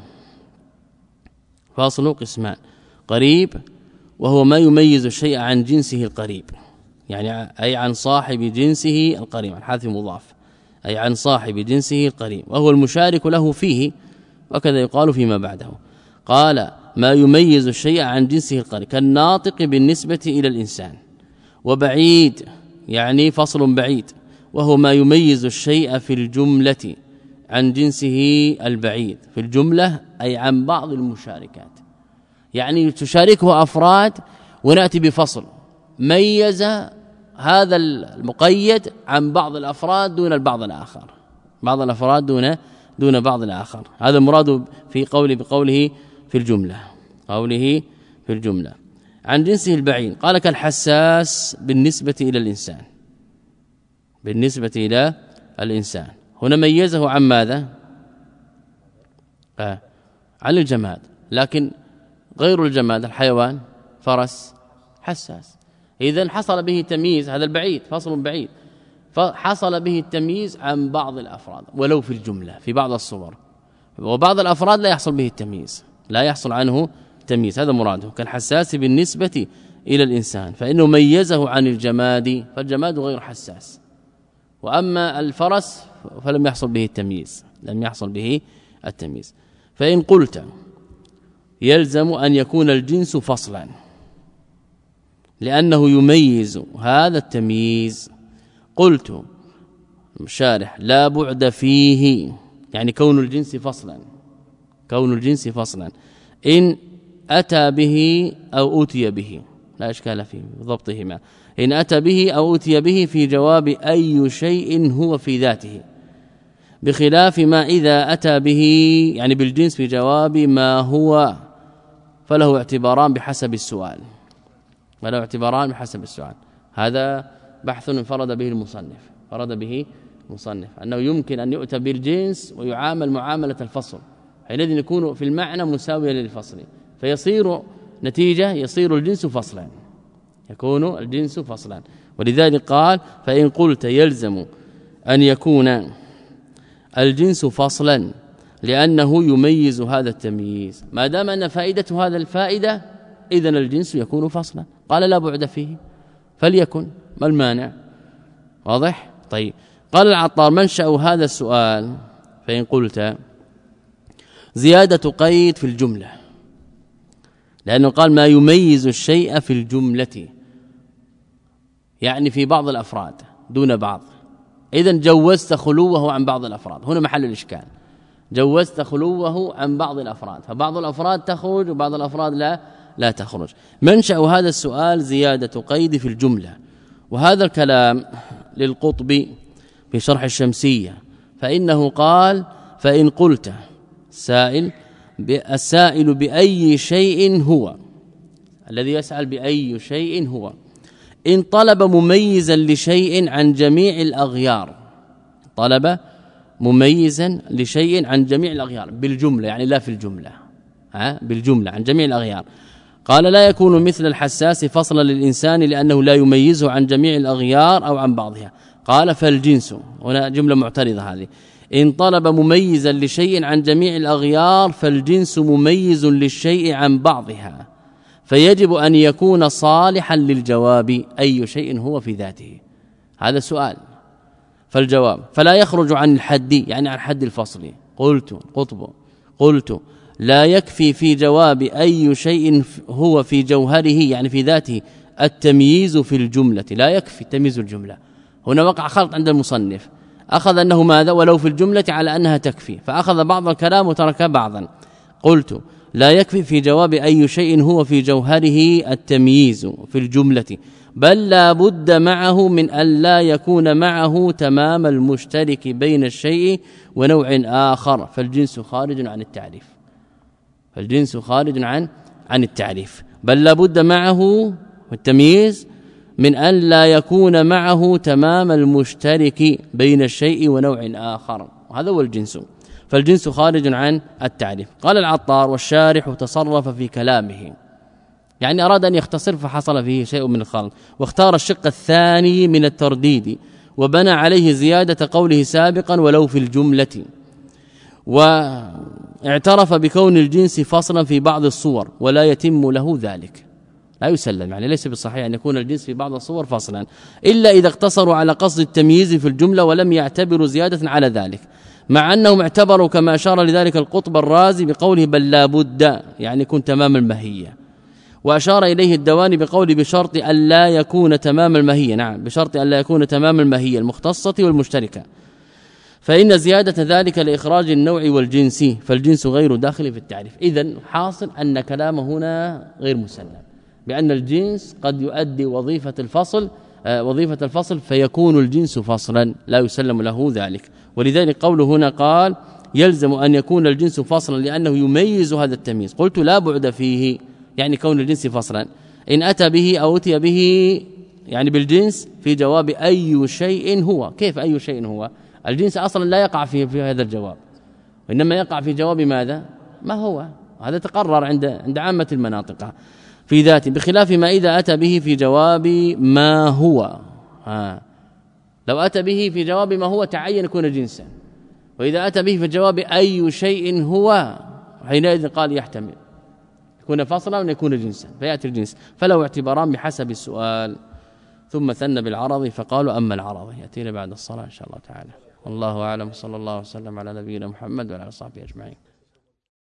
فاصل قسمان قريب وهو ما يميز الشيء عن جنسه القريب يعني أي عن صاحب جنسه القريب الحذف مضاف أي عن صاحب جنسه القريب وهو المشارك له فيه، وكذا يقال فيما بعده. قال ما يميز الشيء عن جنسه القريب كالناطق بالنسبة إلى الإنسان، وبعيد يعني فصل بعيد وهو ما يميز الشيء في الجملة عن جنسه البعيد في الجملة أي عن بعض المشاركات يعني تشاركه أفراد ونأتي بفصل ميز هذا المقيد عن بعض الأفراد دون البعض الآخر بعض الأفراد دون دون بعض الآخر. هذا المراد في قوله بقوله في الجملة. قوله في الجملة. عن جنسه البعيد قال كالحساس بالنسبة إلى الإنسان، بالنسبة إلى الإنسان هنا ميزه عن ماذا؟ آه عن الجماد، لكن غير الجماد الحيوان فرس حساس، إذن حصل به تمييز، هذا البعيد فصل بعيد، فحصل به التمييز عن بعض الأفراد ولو في الجملة في بعض الصور، وبعض الأفراد لا يحصل به التمييز، لا يحصل عنه تمييز، هذا مراده. كالحساس بالنسبة إلى الإنسان فإنه ميزه عن الجماد، فالجماد غير حساس، وأما الفرس فلم يحصل به التمييز، لم يحصل به التمييز. فإن قلت يلزم أن يكون الجنس فصلا لأنه يميز هذا التمييز، قلت شارح لا بعد فيه، يعني كون الجنس فصلا، كون الجنس فصلا إن أتى به أو أتي به لا إشكال فيه بضبطهما، إن أتى به أو أتي به في جواب أي شيء هو في ذاته، بخلاف ما إذا أتى به يعني بالجنس في جواب ما هو، فله اعتباران بحسب السؤال، فله اعتباران بحسب السؤال. هذا بحث انفرد به المصنف، فرد به المصنف أنه يمكن أن يؤتى بالجنس ويعامل معاملة الفصل، حينئذ يكون في المعنى مساويا للفصل، فيصير نتيجة يصير الجنس فصلا، يكون الجنس فصلا. ولذلك قال فإن قلت يلزم أن يكون الجنس فصلا لأنه يميز هذا التمييز، ما دام أن فائدة هذا الفائدة إذن الجنس يكون فصلا. قال لا بعد فيه فليكن، ما المانع؟ واضح؟ طيب. قال العطار منشأ هذا السؤال فإن قلت زيادة قيد في الجملة، لأنه قال ما يميز الشيء في الجملة، يعني في بعض الأفراد دون بعض، إذن جوزت خلوه عن بعض الأفراد، هنا محل الإشكال، جوزت خلوه عن بعض الأفراد، فبعض الأفراد تخرج وبعض الأفراد لا لا تخرج. منشأ هذا السؤال زيادة قيد في الجملة، وهذا الكلام للقطبي في شرح الشمسية، فإنه قال فإن قلت سائل السائل بأي شيء هو، الذي يسأل بأي شيء هو، إن طلب مميزا لشيء عن جميع الأغيار، طلب مميزا لشيء عن جميع الأغيار بالجملة، يعني لا في الجملة، ها بالجملة عن جميع الأغيار، قال لا يكون مثل الحساس فصلا للإنسان لأنه لا يميزه عن جميع الأغيار أو عن بعضها. قال فالجنس، هنا جملة معترضة هذه، إن طلب مميزا لشيء عن جميع الأغيار فالجنس مميز للشيء عن بعضها، فيجب أن يكون صالحا للجواب أي شيء هو في ذاته. هذا سؤال، فالجواب فلا يخرج عن الحد، يعني عن حد الفصل. قلت قطب قلت لا يكفي في جواب أي شيء هو في جوهره يعني في ذاته التمييز في الجملة، لا يكفي تمييز الجملة. هنا وقع خلط عند المصنف، أخذ أنه ماذا ولو في الجملة على أنها تكفي، فأخذ بعض الكلام وترك بعضا. قلت لا يكفي في جواب أي شيء هو في جوهره التمييز في الجملة، بل لا بد معه من أن لا يكون معه تمام المشترك بين الشيء ونوع آخر، فالجنس خارج عن التعريف، فالجنس خارج عن عن التعريف، بل لا بد معه التمييز من أن لا يكون معه تمام المشترك بين الشيء ونوع آخر، وهذا هو الجنس، فالجنس خارج عن التعريف. قال العطار والشارح تصرف في كلامه، يعني أراد أن يختصر فحصل فيه شيء من الخلط، واختار الشق الثاني من الترديد وبنى عليه زيادة قوله سابقا ولو في الجملة، واعترف بكون الجنس فصلا في بعض الصور ولا يتم له ذلك، لا يسلم، يعني ليس بالصحيح أن يكون الجنس في بعض الصور فصلا إلا إذا اقتصروا على قصد التمييز في الجملة ولم يعتبروا زيادة على ذلك، مع أنهم اعتبروا كما أشار لذلك القطب الرازي بقوله بل لا بد، يعني يكون تمام الماهية، وأشار إليه الدواني بقوله بشرط أن لا يكون تمام الماهية، نعم بشرط أن لا يكون تمام الماهية المختصة والمشتركة، فإن زيادة ذلك لإخراج النوع والجنس، فالجنس غير داخل في التعريف. إذن حاصل أن كلامه هنا غير مسلم، بأن الجنس قد يؤدي وظيفة الفصل وظيفة الفصل فيكون الجنس فصلا، لا يسلم له ذلك. ولذلك قوله هنا قال يلزم أن يكون الجنس فصلا لأنه يميز هذا التمييز. قلت لا بعد فيه يعني كون الجنس فصلا إن أتى به أو أتي به يعني بالجنس في جواب أي شيء هو. كيف أي شيء هو؟ الجنس أصلا لا يقع في, في هذا الجواب، وإنما يقع في جواب ماذا؟ ما هو. هذا تقرر عند عند عامة المناطق في ذاته، بخلاف ما إذا أتى به في جواب ما هو. ها لو أتى به في جواب ما هو تعين يكون جنسا، وإذا أتى به في جواب أي شيء هو حينئذ قال يحتمل يكون فصلا ويكون جنسا فيأتي الجنس. فلو اعتباران بحسب السؤال. ثم ثنى بالعرض فقالوا أما العرض يأتينا بعد الصلاة إن شاء الله تعالى. والله أعلم. صلى الله وسلم على نبينا محمد وعلى آله وصحبه أجمعين.